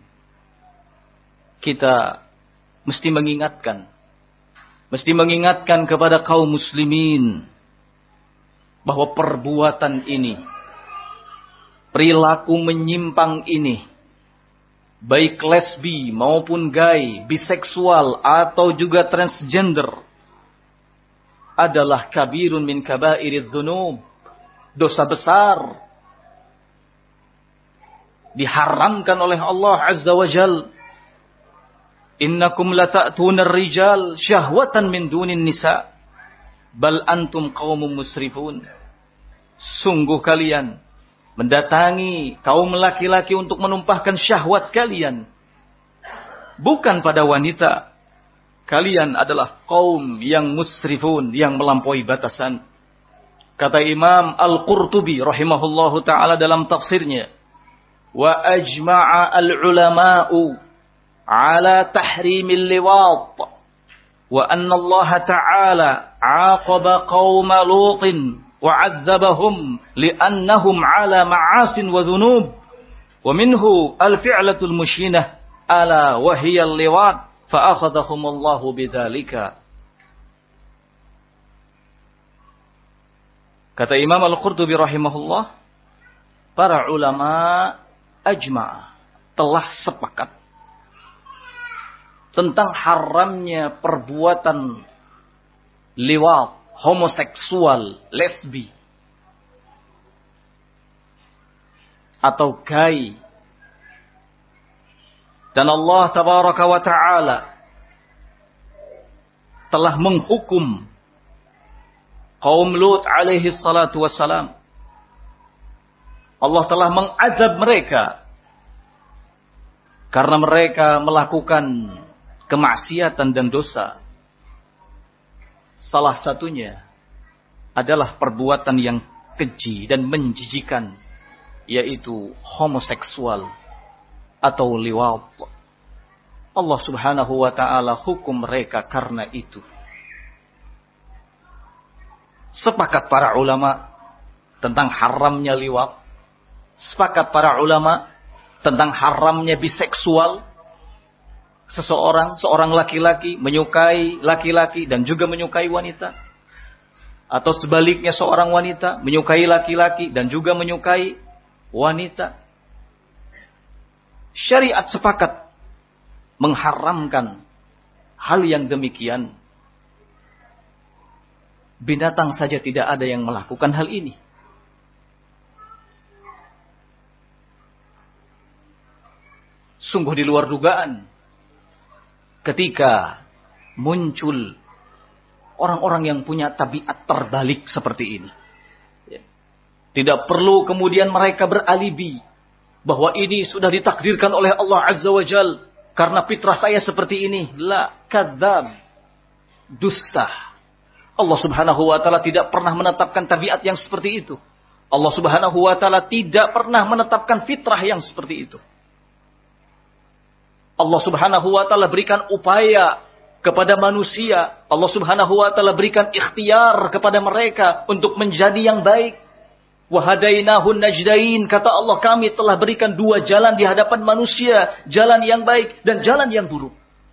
Kita mesti mengingatkan, mesti mengingatkan kepada kaum muslimin bahwa perbuatan ini, perilaku menyimpang ini, baik lesbi maupun gay, biseksual atau juga transgender, adalah kabirun min kabairidz dzunub, dosa besar, diharamkan oleh Allah Azza wa Jalla. Innakum lata'tuna ar-rijal syahwatan min dunin nisa bal antum qaumun musrifun. Sungguh kalian mendatangi kaum laki-laki untuk menumpahkan syahwat kalian bukan pada wanita. Kalian adalah kaum yang musrifun, yang melampaui batasan. Kata Imam Al-Qurtubi rahimahullahu ta'ala dalam tafsirnya, wa ajma'a al-ulama'u على تحريم اللواط وأن الله تعالى عاقب قوم لوط وعذبهم لأنهم على معاصٍ وذنوب Wa minhu al-fi'latul mushinah ala wa hiya al-liwat fa akhadhahumullahu bidzalika. Kata Imam Al-Qurtubi rahimahullah, para ulama ajma' telah sepakat tentang haramnya perbuatan liwat, homoseksual, lesbi atau gay. Dan Allah tabaraka wa ta'ala telah menghukum kaum Lut alaihi salatu wassalam. Allah telah mengazab mereka karena mereka melakukan kemaksiatan dan dosa. Salah satunya adalah perbuatan yang keji dan menjijikan, yaitu homoseksual atau liwat. Allah subhanahu wa ta'ala hukum mereka karena itu. Sepakat para ulama tentang haramnya liwat. Sepakat para ulama tentang haramnya biseksual. Seseorang, seorang laki-laki menyukai laki-laki dan juga menyukai wanita. Atau sebaliknya seorang wanita menyukai laki-laki dan juga menyukai wanita. Syariat sepakat mengharamkan hal yang demikian. Binatang saja tidak ada yang melakukan hal ini. Sungguh di luar dugaan ketika muncul orang-orang yang punya tabiat terbalik seperti ini. Tidak perlu kemudian mereka beralibi bahwa ini sudah ditakdirkan oleh Allah Azza wa Jal karena fitrah saya seperti ini. La, kadzab, dusta. Allah Subhanahu wa ta'ala tidak pernah menetapkan tabiat yang seperti itu. Allah Subhanahu wa ta'ala tidak pernah menetapkan fitrah yang seperti itu. Allah Subhanahu wa ta'ala berikan upaya kepada manusia. Allah Subhanahu wa ta'ala berikan ikhtiar kepada mereka untuk menjadi yang baik. Wahadainahun najdain, kata Allah, kami telah berikan dua jalan di hadapan manusia, jalan yang baik dan jalan yang buruk.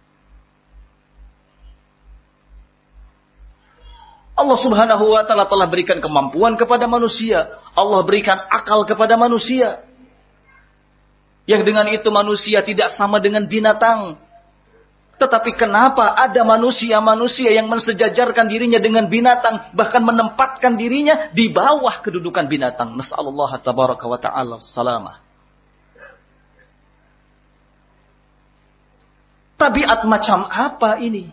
Allah Subhanahu wa ta'ala telah berikan kemampuan kepada manusia. Allah berikan akal kepada manusia. Yang dengan itu manusia tidak sama dengan binatang. Tetapi kenapa ada manusia-manusia yang mensejajarkan dirinya dengan binatang, bahkan menempatkan dirinya di bawah kedudukan binatang? Nas'alullah tabaraka wa ta'ala salamah. Tabiat macam apa ini?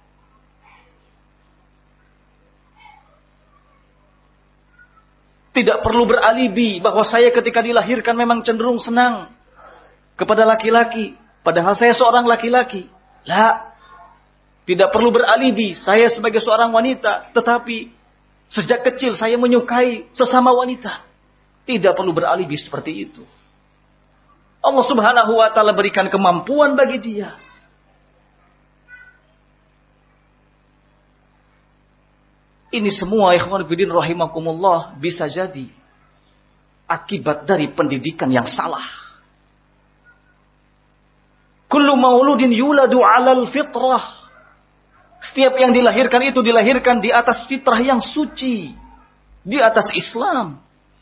Tidak perlu beralibi bahwa saya ketika dilahirkan memang cenderung senang kepada laki-laki, padahal saya seorang laki-laki. La, tidak perlu beralibi saya sebagai seorang wanita, tetapi sejak kecil saya menyukai sesama wanita. Tidak perlu beralibi seperti itu. Allah Subhanahu wa ta'ala berikan kemampuan bagi dia. Ini semua ikhwan fillah rahimakumullah bisa jadi akibat dari pendidikan yang salah. Kullu mauludin yuladu 'alal fitrah. Setiap yang dilahirkan itu dilahirkan di atas fitrah yang suci, di atas Islam.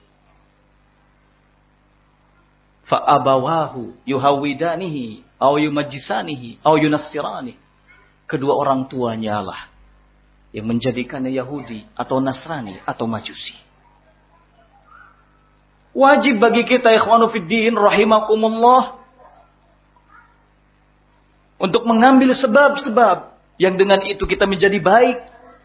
Fa abawahu yuhawidanihi aw yumajjisanihi aw yunassirani. Kedua orang tuanya lah yang menjadikannya Yahudi atau Nasrani atau Majusi. Wajib bagi kita ikhwanu fiddin rahimakumullah untuk mengambil sebab-sebab yang dengan itu kita menjadi baik.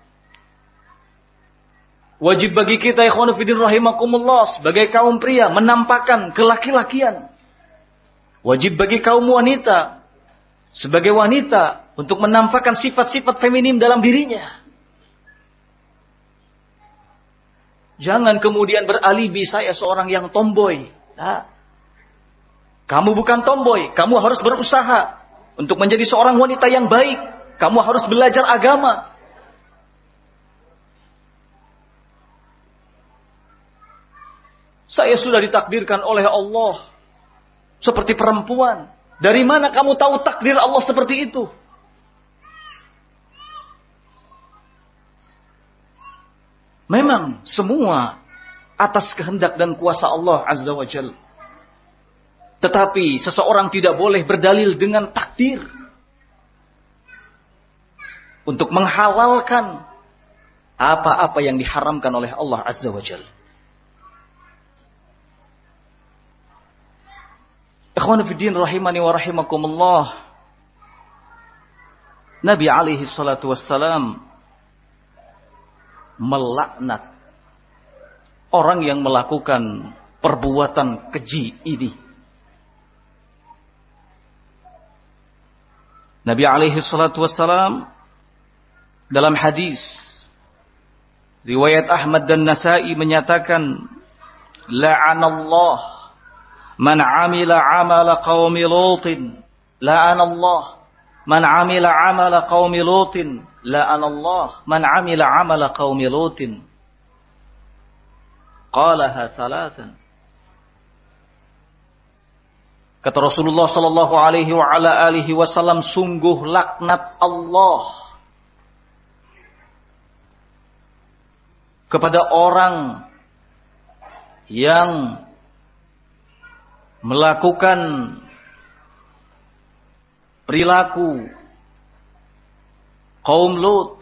Wajib bagi kita ikhwanu fiddin rahimakumullah sebagai kaum pria menampakkan kelaki-lakian. Wajib bagi kaum wanita sebagai wanita untuk menampakkan sifat-sifat feminim dalam dirinya. Jangan kemudian beralibi saya seorang yang tomboy. Nah, kamu bukan tomboy, kamu harus berusaha untuk menjadi seorang wanita yang baik. Kamu harus belajar agama. Saya sudah ditakdirkan oleh Allah seperti perempuan. Dari mana kamu tahu takdir Allah seperti itu? Memang semua atas kehendak dan kuasa Allah Azza wa Jalla. Tetapi seseorang tidak boleh berdalil dengan takdir untuk menghalalkan apa-apa yang diharamkan oleh Allah Azza wa Jalla. Ikhwan fiddin rahimani wa rahimakumullah. Nabi alaihi salatu wassalam melaknat orang yang melakukan perbuatan keji ini. Nabi alaihi salatu wassalam dalam hadis riwayat Ahmad dan Nasa'i menyatakan, la'anallah man 'amila 'amala qaumi Lutin, la'anallah man 'amila 'amala qaumi Lutin, la'anallah man 'amila 'amala qaumi Lutin. Qalaha thalathan. Kata Rasulullah sallallahu alaihi wa ala alihi wasallam, sungguh laknat Allah kepada orang yang melakukan perilaku kaum Lut.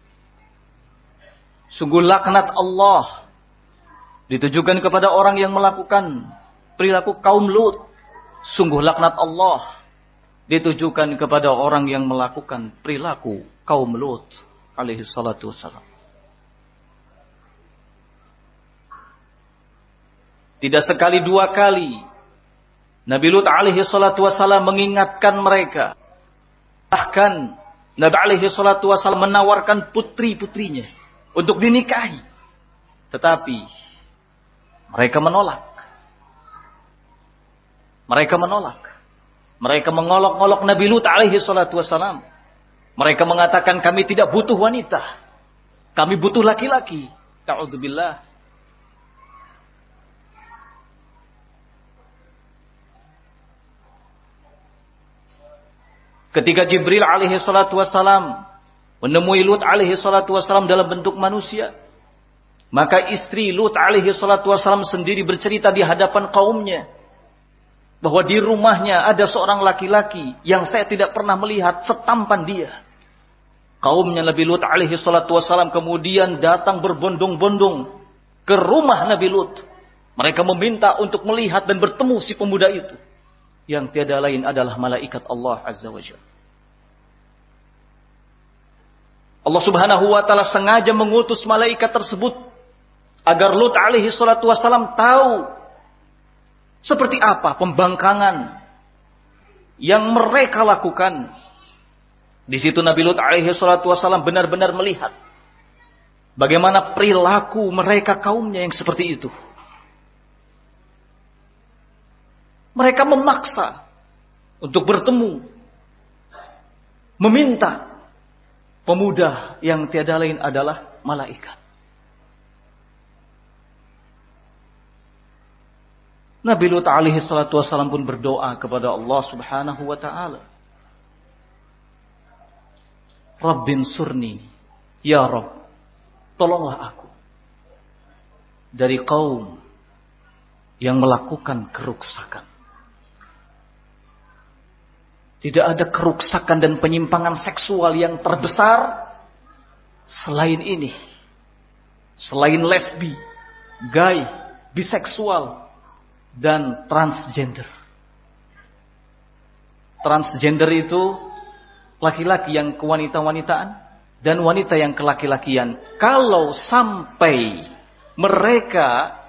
Sungguh laknat Allah ditujukan kepada orang yang melakukan perilaku kaum Lut. Sungguh laknat Allah ditujukan kepada orang yang melakukan perilaku kaum Lut alaihi salatu wassalam. Tidak sekali dua kali Nabi Lut alaihi salatu wassalam mengingatkan mereka. Bahkan Nabi alaihi salatu wassalam menawarkan putri-putrinya untuk dinikahi. Tetapi mereka menolak. Mereka menolak. Mereka mengolok-olok Nabi Lut alaihi salatu wassalam. Mereka mengatakan, kami tidak butuh wanita. Kami butuh laki-laki. Ta'udzubillah. Ketika Jibril alaihi salatu wassalam menemui Lut alaihi salatu wassalam dalam bentuk manusia, maka istri Lut alaihi salatu wassalam sendiri bercerita di hadapan kaumnya bahwa di rumahnya ada seorang laki-laki yang saya tidak pernah melihat setampan dia. Kaumnya Nabi Lut alaihi salatu wassalam kemudian datang berbondong-bondong ke rumah Nabi Lut. Mereka meminta untuk melihat dan bertemu si pemuda itu, yang tiada lain adalah malaikat Allah Azza wa Jalla. Allah Subhanahu wa taala sengaja mengutus malaikat tersebut agar Lut alaihi salatu wassalam tahu seperti apa pembangkangan yang mereka lakukan. Di situ Nabi Lut alaihi salatu wassalam benar-benar melihat bagaimana perilaku mereka kaumnya yang seperti itu. Mereka memaksa untuk bertemu, meminta pemuda yang tiada lain adalah malaikat. Nabi Lut alaihi salatu wassalam pun berdoa kepada Allah Subhanahu wa taala. Rabbin surni, ya Rabb, tolonglah aku dari kaum yang melakukan keruksakan. Tidak ada keruksakan dan penyimpangan seksual yang terbesar selain ini. Selain lesbi, gay, biseksual, dan transgender. Transgender itu laki-laki yang kewanita-wanitaan dan wanita yang kelaki-lakian. Kalau sampai mereka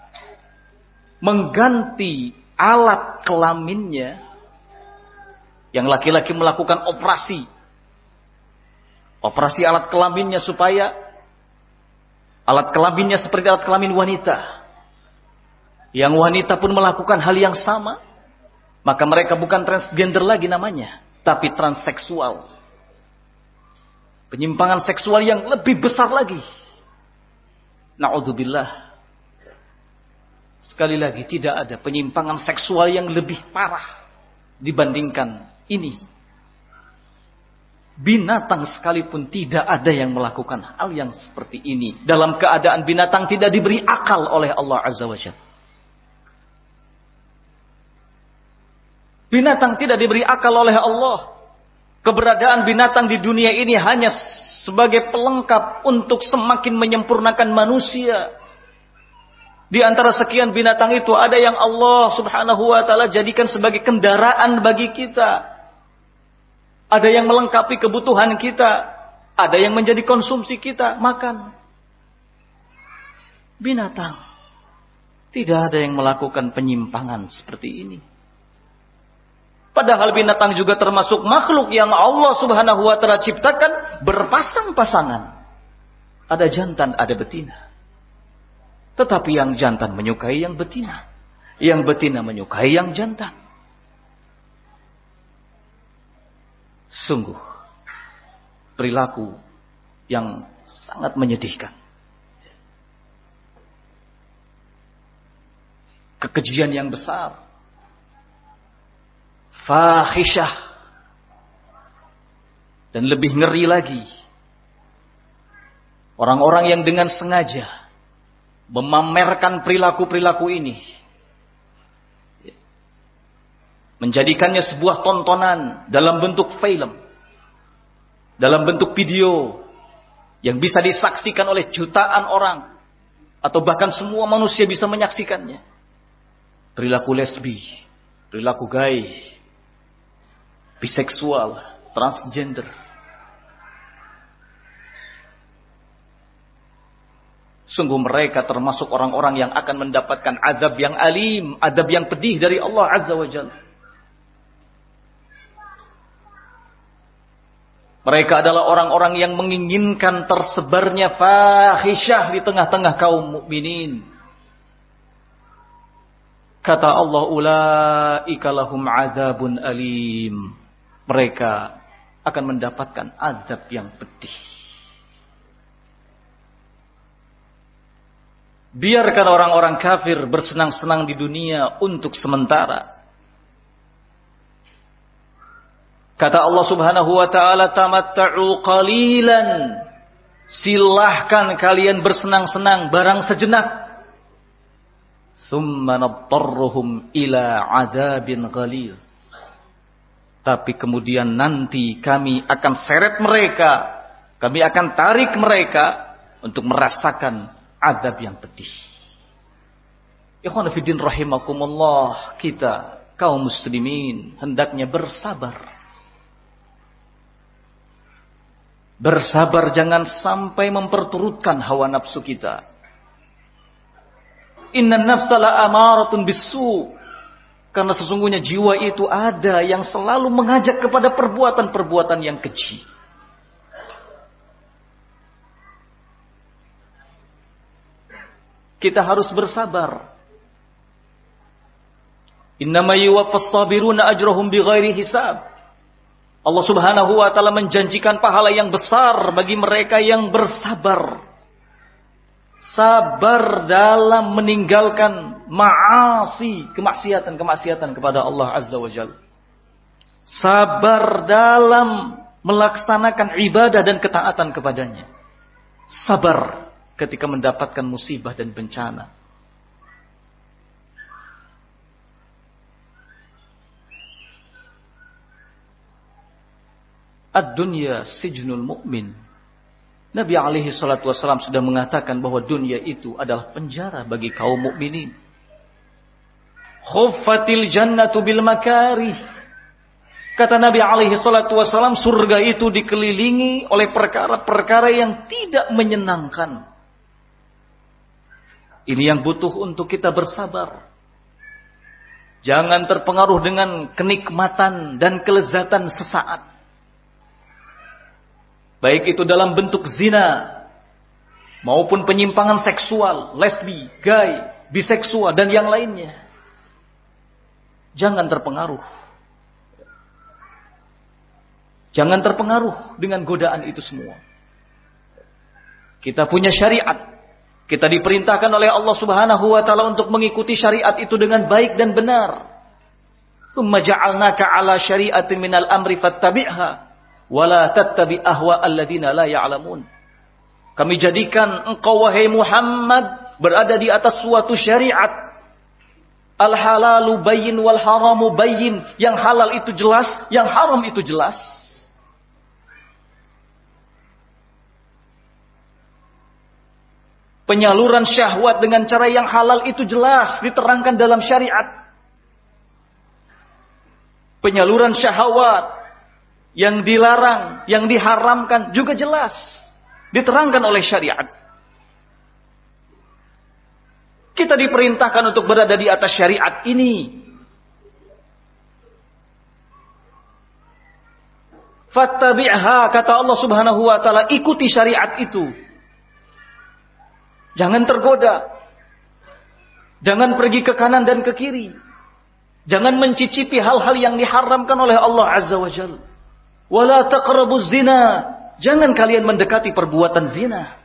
mengganti alat kelaminnya, yang laki-laki melakukan operasi, operasi alat kelaminnya supaya alat kelaminnya seperti alat kelamin wanita, yang wanita pun melakukan hal yang sama, maka mereka bukan transgender lagi namanya, tapi transseksual. Penyimpangan seksual yang lebih besar lagi. Na'udzubillah. Sekali lagi, tidak ada penyimpangan seksual yang lebih parah dibandingkan ini. Binatang sekalipun tidak ada yang melakukan hal yang seperti ini. Dalam keadaan binatang tidak diberi akal oleh Allah Azza wa Jalla. Binatang tidak diberi akal oleh Allah. Keberadaan binatang di dunia ini hanya sebagai pelengkap untuk semakin menyempurnakan manusia. Di antara sekian binatang itu ada yang Allah Subhanahu wa taala jadikan sebagai kendaraan bagi kita. Ada yang melengkapi kebutuhan kita, ada yang menjadi konsumsi kita, makan. Binatang. Tidak ada yang melakukan penyimpangan seperti ini. Padahal binatang juga termasuk makhluk yang Allah Subhanahu wa taala ciptakan berpasang-pasangan. Ada jantan, ada betina. Tetapi yang jantan menyukai yang betina. Yang betina menyukai yang jantan. Sungguh perilaku yang sangat menyedihkan. Kekejian yang besar. Fahisyah. Dan lebih ngeri lagi. Orang-orang yang dengan sengaja memamerkan perilaku-perilaku ini, menjadikannya sebuah tontonan dalam bentuk film, dalam bentuk video yang bisa disaksikan oleh jutaan orang atau bahkan semua manusia bisa menyaksikannya. Perilaku lesbi, perilaku gay, biseksual, transgender. Sungguh mereka termasuk orang-orang yang akan mendapatkan azab yang alim, azab yang pedih dari Allah Azza wa Jalla. Mereka adalah orang-orang yang menginginkan tersebarnya fahisyah di tengah-tengah kaum mukminin. Kata Allah, ulaika lahum azabun alim. Mereka akan mendapatkan azab yang pedih. Biarkan orang-orang kafir bersenang-senang di dunia untuk sementara. Kata Allah Subhanahu wa taala, tamatta'u qalilan. Silahkan kalian bersenang-senang barang sejenak. Tsumma nadtarruhum ila 'adzabin ghalidh. Tapi kemudian nanti kami akan seret mereka, kami akan tarik mereka untuk merasakan azab yang pedih. Ikhwan fillah rahimakumullah, kita kaum muslimin hendaknya bersabar. Bersabar jangan sampai memperturutkan hawa nafsu kita. Innan nafsa la'amaratun bisu. Karena sesungguhnya jiwa itu ada yang selalu mengajak kepada perbuatan-perbuatan yang keji. Kita harus bersabar. Innama yuwaffas sabiruna ajrahum bighairi hisab. Allah Subhanahu wa taala menjanjikan pahala yang besar bagi mereka yang bersabar. Sabar dalam meninggalkan ma'asi, kemaksiatan-kemaksiatan kepada Allah Azza wa Jalla. Sabar dalam melaksanakan ibadah dan ketaatan kepadanya. Sabar ketika mendapatkan musibah dan bencana. Ad-dunya sijnul mu'min. Nabi alaihi salatu wasallam sudah mengatakan bahwa dunia itu adalah penjara bagi kaum mukminin. Khuffatil jannatu bil makarih. Kata Nabi alaihi salatu wasallam, surga itu dikelilingi oleh perkara-perkara yang tidak menyenangkan. Ini yang butuh untuk kita bersabar. Jangan terpengaruh dengan kenikmatan dan kelezatan sesaat. Baik itu dalam bentuk zina, maupun penyimpangan seksual, lesbi, gay, biseksual, dan yang lainnya. Jangan terpengaruh. Jangan terpengaruh dengan godaan itu semua. Kita punya syariat. Kita diperintahkan oleh Allah Subhanahu wa taala untuk mengikuti syariat itu dengan baik dan benar. Tsumma ja'alnaka 'ala syari'atin minal amri fattabi'ha wa la tattabi' ahwa'al ladzina la ya'lamun. Kami jadikan engkau wahai Muhammad berada di atas suatu syariat. Al-halalu bayyin wal haramu bayyin. Yang halal itu jelas, yang haram itu jelas. Penyaluran syahwat dengan cara yang halal itu jelas diterangkan dalam syariat. Penyaluran syahwat yang dilarang, yang diharamkan juga jelas diterangkan oleh syariat. Kita diperintahkan untuk berada di atas syariat ini. Fattabi'ha, kata Allah Subhanahu wa taala, ikuti syariat itu. Jangan tergoda. Jangan pergi ke kanan dan ke kiri. Jangan mencicipi hal-hal yang diharamkan oleh Allah Azza wa Jalla. Wala taqrabuz zina. Jangan kalian mendekati perbuatan zina.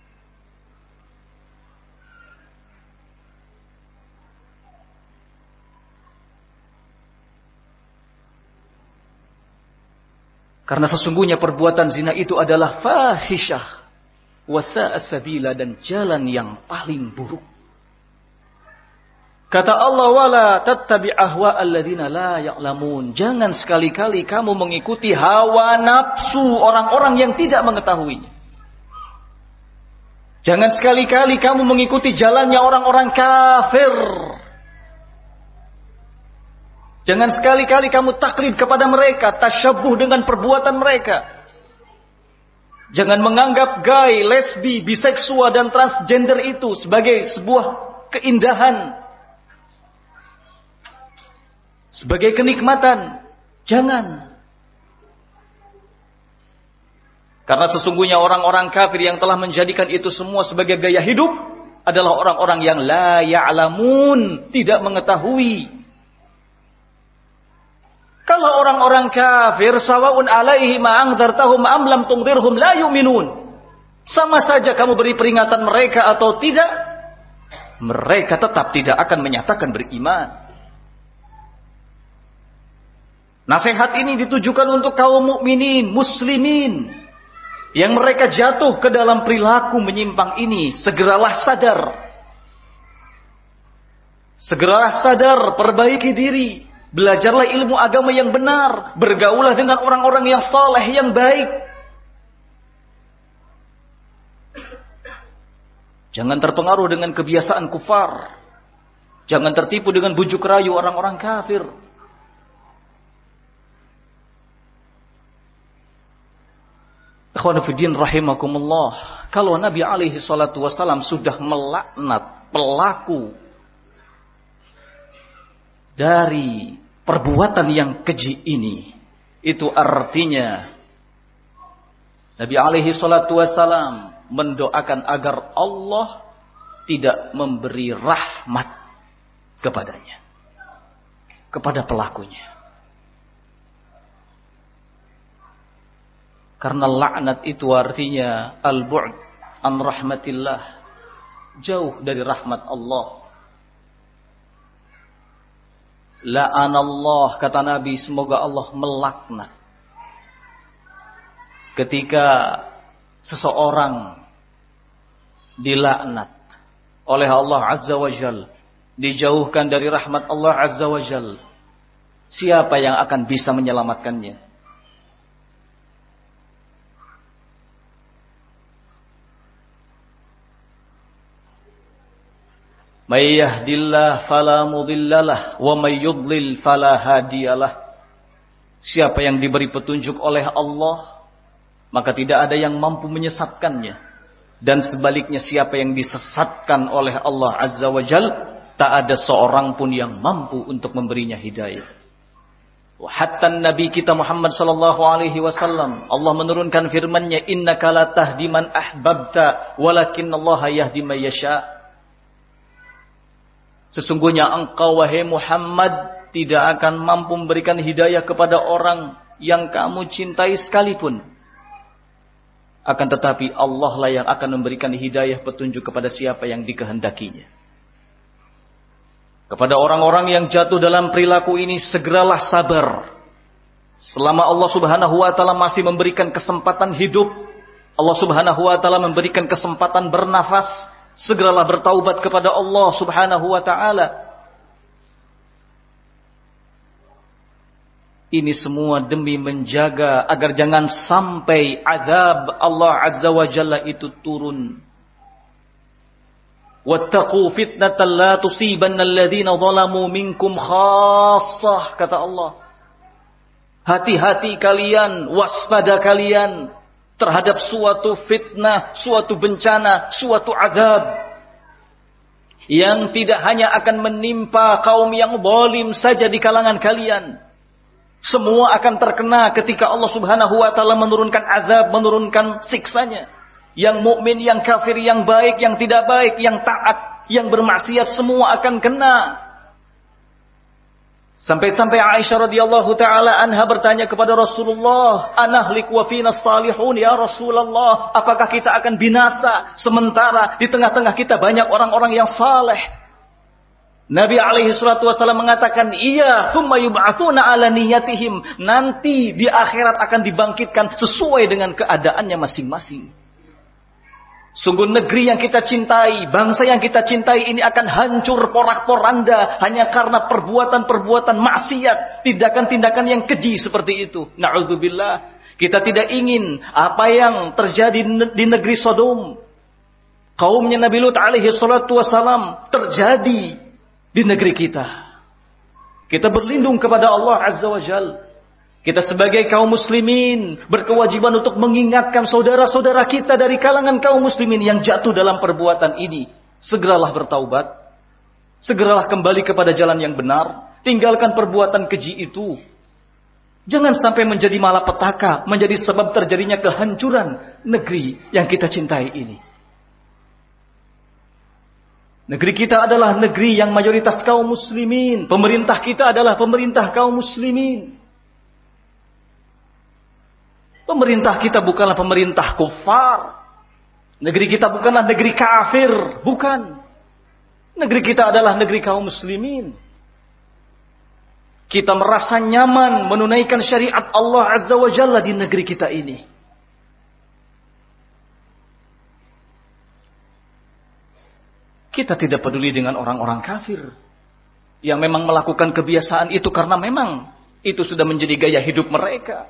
Karena sesungguhnya perbuatan zina itu adalah fahisyah. Wasa'a sabila, dan jalan yang paling buruk. Kata Allah, wala tattabi' ahwa'al ladzina la ya'lamun. Jangan sekali-kali kamu mengikuti hawa nafsu orang-orang yang tidak mengetahuinya. Jangan sekali-kali kamu mengikuti jalannya orang-orang kafir. Jangan sekali-kali kamu taklid kepada mereka, tasyabbuh dengan perbuatan mereka. Jangan menganggap gay, lesbi, biseksual, dan transgender itu sebagai sebuah keindahan. Sebagai kenikmatan. Jangan. Karena sesungguhnya orang-orang kafir yang telah menjadikan itu semua sebagai gaya hidup adalah orang-orang yang la ya'lamun, tidak mengetahui. Kalau orang-orang kafir, sawa'un alaihi ma'angdartahum am lam tungdirhum la yu'minun. Sama saja kamu beri peringatan mereka atau tidak, mereka tetap tidak akan menyatakan beriman. Nasihat ini ditujukan untuk kaum mukminin, muslimin, yang mereka jatuh ke dalam perilaku menyimpang ini. Segeralah sadar. Segeralah sadar, perbaiki diri. Belajarlah ilmu agama yang benar. Bergaulah dengan orang-orang yang saleh, yang baik. Jangan terpengaruh dengan kebiasaan kufar. Jangan tertipu dengan bujuk rayu orang-orang kafir. Ikhwan fillah rahimakumullah. Kalau Nabi alaihi salatu wasallam sudah melaknat pelaku dari perbuatan yang keji ini, itu artinya Nabi alaihi salatu wasallam mendoakan agar Allah tidak memberi rahmat kepadanya, kepada pelakunya. Karena laknat itu artinya al-bu'd an rahmatillah, jauh dari rahmat Allah. La'anallah, kata Nabi, semoga Allah melaknat ketika seseorang dilaknat oleh Allah Azza wa Jal, dijauhkan dari rahmat Allah Azza wa Jal. Siapa yang akan bisa menyelamatkannya? May yahdillah fala mudhillalah wa may yudlil fala hadiyalah. Siapa yang diberi petunjuk oleh Allah, maka tidak ada yang mampu menyesatkannya. Dan sebaliknya, siapa yang disesatkan oleh Allah Azza wa Jal, tak ada seorang pun yang mampu untuk memberinya hidayah. Hatta Nabi kita Muhammad sallallahu alaihi wasallam, Allah menurunkan firman-Nya, innaka la tahdi man ahbabta walakinallaha yahdi may yasha. Sesungguhnya engkau wahai Muhammad tidak akan mampu memberikan hidayah kepada orang yang kamu cintai sekalipun. Akan tetapi Allah lah yang akan memberikan hidayah petunjuk kepada siapa yang dikehendakinya. Kepada orang-orang yang jatuh dalam perilaku ini, segeralah sabar. Selama Allah Subhanahu wa taala masih memberikan kesempatan hidup, Allah Subhanahu wa taala memberikan kesempatan bernafas, segeralah bertaubat kepada Allah Subhanahu wa taala. Ini semua demi menjaga agar jangan sampai azab Allah Azza wa Jalla itu turun. Wattaqu fitnatan la tusibanna alladhina zalamu minkum khassah, kata Allah. Hati-hati kalian, waspada kalian terhadap suatu fitnah, suatu bencana, suatu azab yang tidak hanya akan menimpa kaum yang zalim saja di kalangan kalian. Semua akan terkena ketika Allah Subhanahu wa taala menurunkan azab, menurunkan siksanya. Yang mukmin, yang kafir, yang baik, yang tidak baik, yang taat, yang bermaksiat, semua akan kena. Sampai-sampai Aisyah radhiyallahu taala anha bertanya kepada Rasulullah, "Anahlik wa fina salihun ya Rasulullah?" Apakah kita akan binasa sementara di tengah-tengah kita banyak orang-orang yang saleh? Nabi alaihi salatu wasallam mengatakan, iya, thumma yub'atsuna ala niyatihim. Nanti di akhirat akan dibangkitkan sesuai dengan keadaannya masing-masing. Sungguh negeri yang kita cintai, bangsa yang kita cintai ini akan hancur porak-poranda hanya karena perbuatan-perbuatan maksiat, tindakan-tindakan yang keji seperti itu. Na'udzubillah. Kita tidak ingin apa yang terjadi di negeri Sodom, kaumnya Nabi Lut alaihi salatu wasallam, terjadi di negeri kita. Kita berlindung kepada Allah Azza wa Jal. Kita sebagai kaum muslimin berkewajiban untuk mengingatkan saudara-saudara kita dari kalangan kaum muslimin yang jatuh dalam perbuatan ini. Segeralah bertaubat. Segeralah kembali kepada jalan yang benar. Tinggalkan perbuatan keji itu. Jangan sampai menjadi malapetaka, menjadi sebab terjadinya kehancuran negeri yang kita cintai ini. Negeri kita adalah negeri yang mayoritas kaum muslimin. Pemerintah kita adalah pemerintah kaum muslimin. Pemerintah kita bukanlah pemerintah kufar. Negeri kita bukanlah negeri kafir. Bukan. Negeri kita adalah negeri kaum muslimin. Kita merasa nyaman menunaikan syariat Allah Azza wa Jalla di negeri kita ini. Kita tidak peduli dengan orang-orang kafir yang memang melakukan kebiasaan itu karena memang itu sudah menjadi gaya hidup mereka.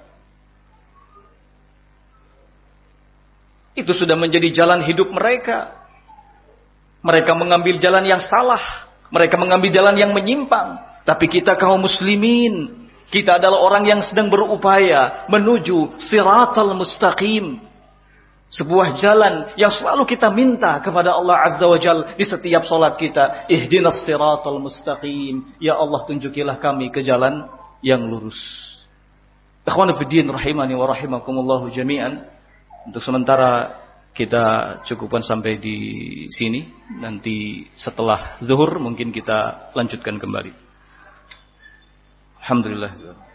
Itu sudah menjadi jalan hidup mereka. Mereka mengambil jalan yang salah, mereka mengambil jalan yang menyimpang. Tapi kita kaum muslimin, kita adalah orang yang sedang berupaya menuju siratal mustaqim. Sebuah jalan yang selalu kita minta kepada Allah Azza wa Jal di setiap salat kita. Ihdinas siratal mustaqim. Ya Allah, tunjukilah kami ke jalan yang lurus. Ikhwanu fiddin rahimani wa rahimakumullahu jami'an. Untuk sementara kita cukupkan sampai di sini. Nanti setelah zuhur mungkin kita lanjutkan kembali. Alhamdulillah.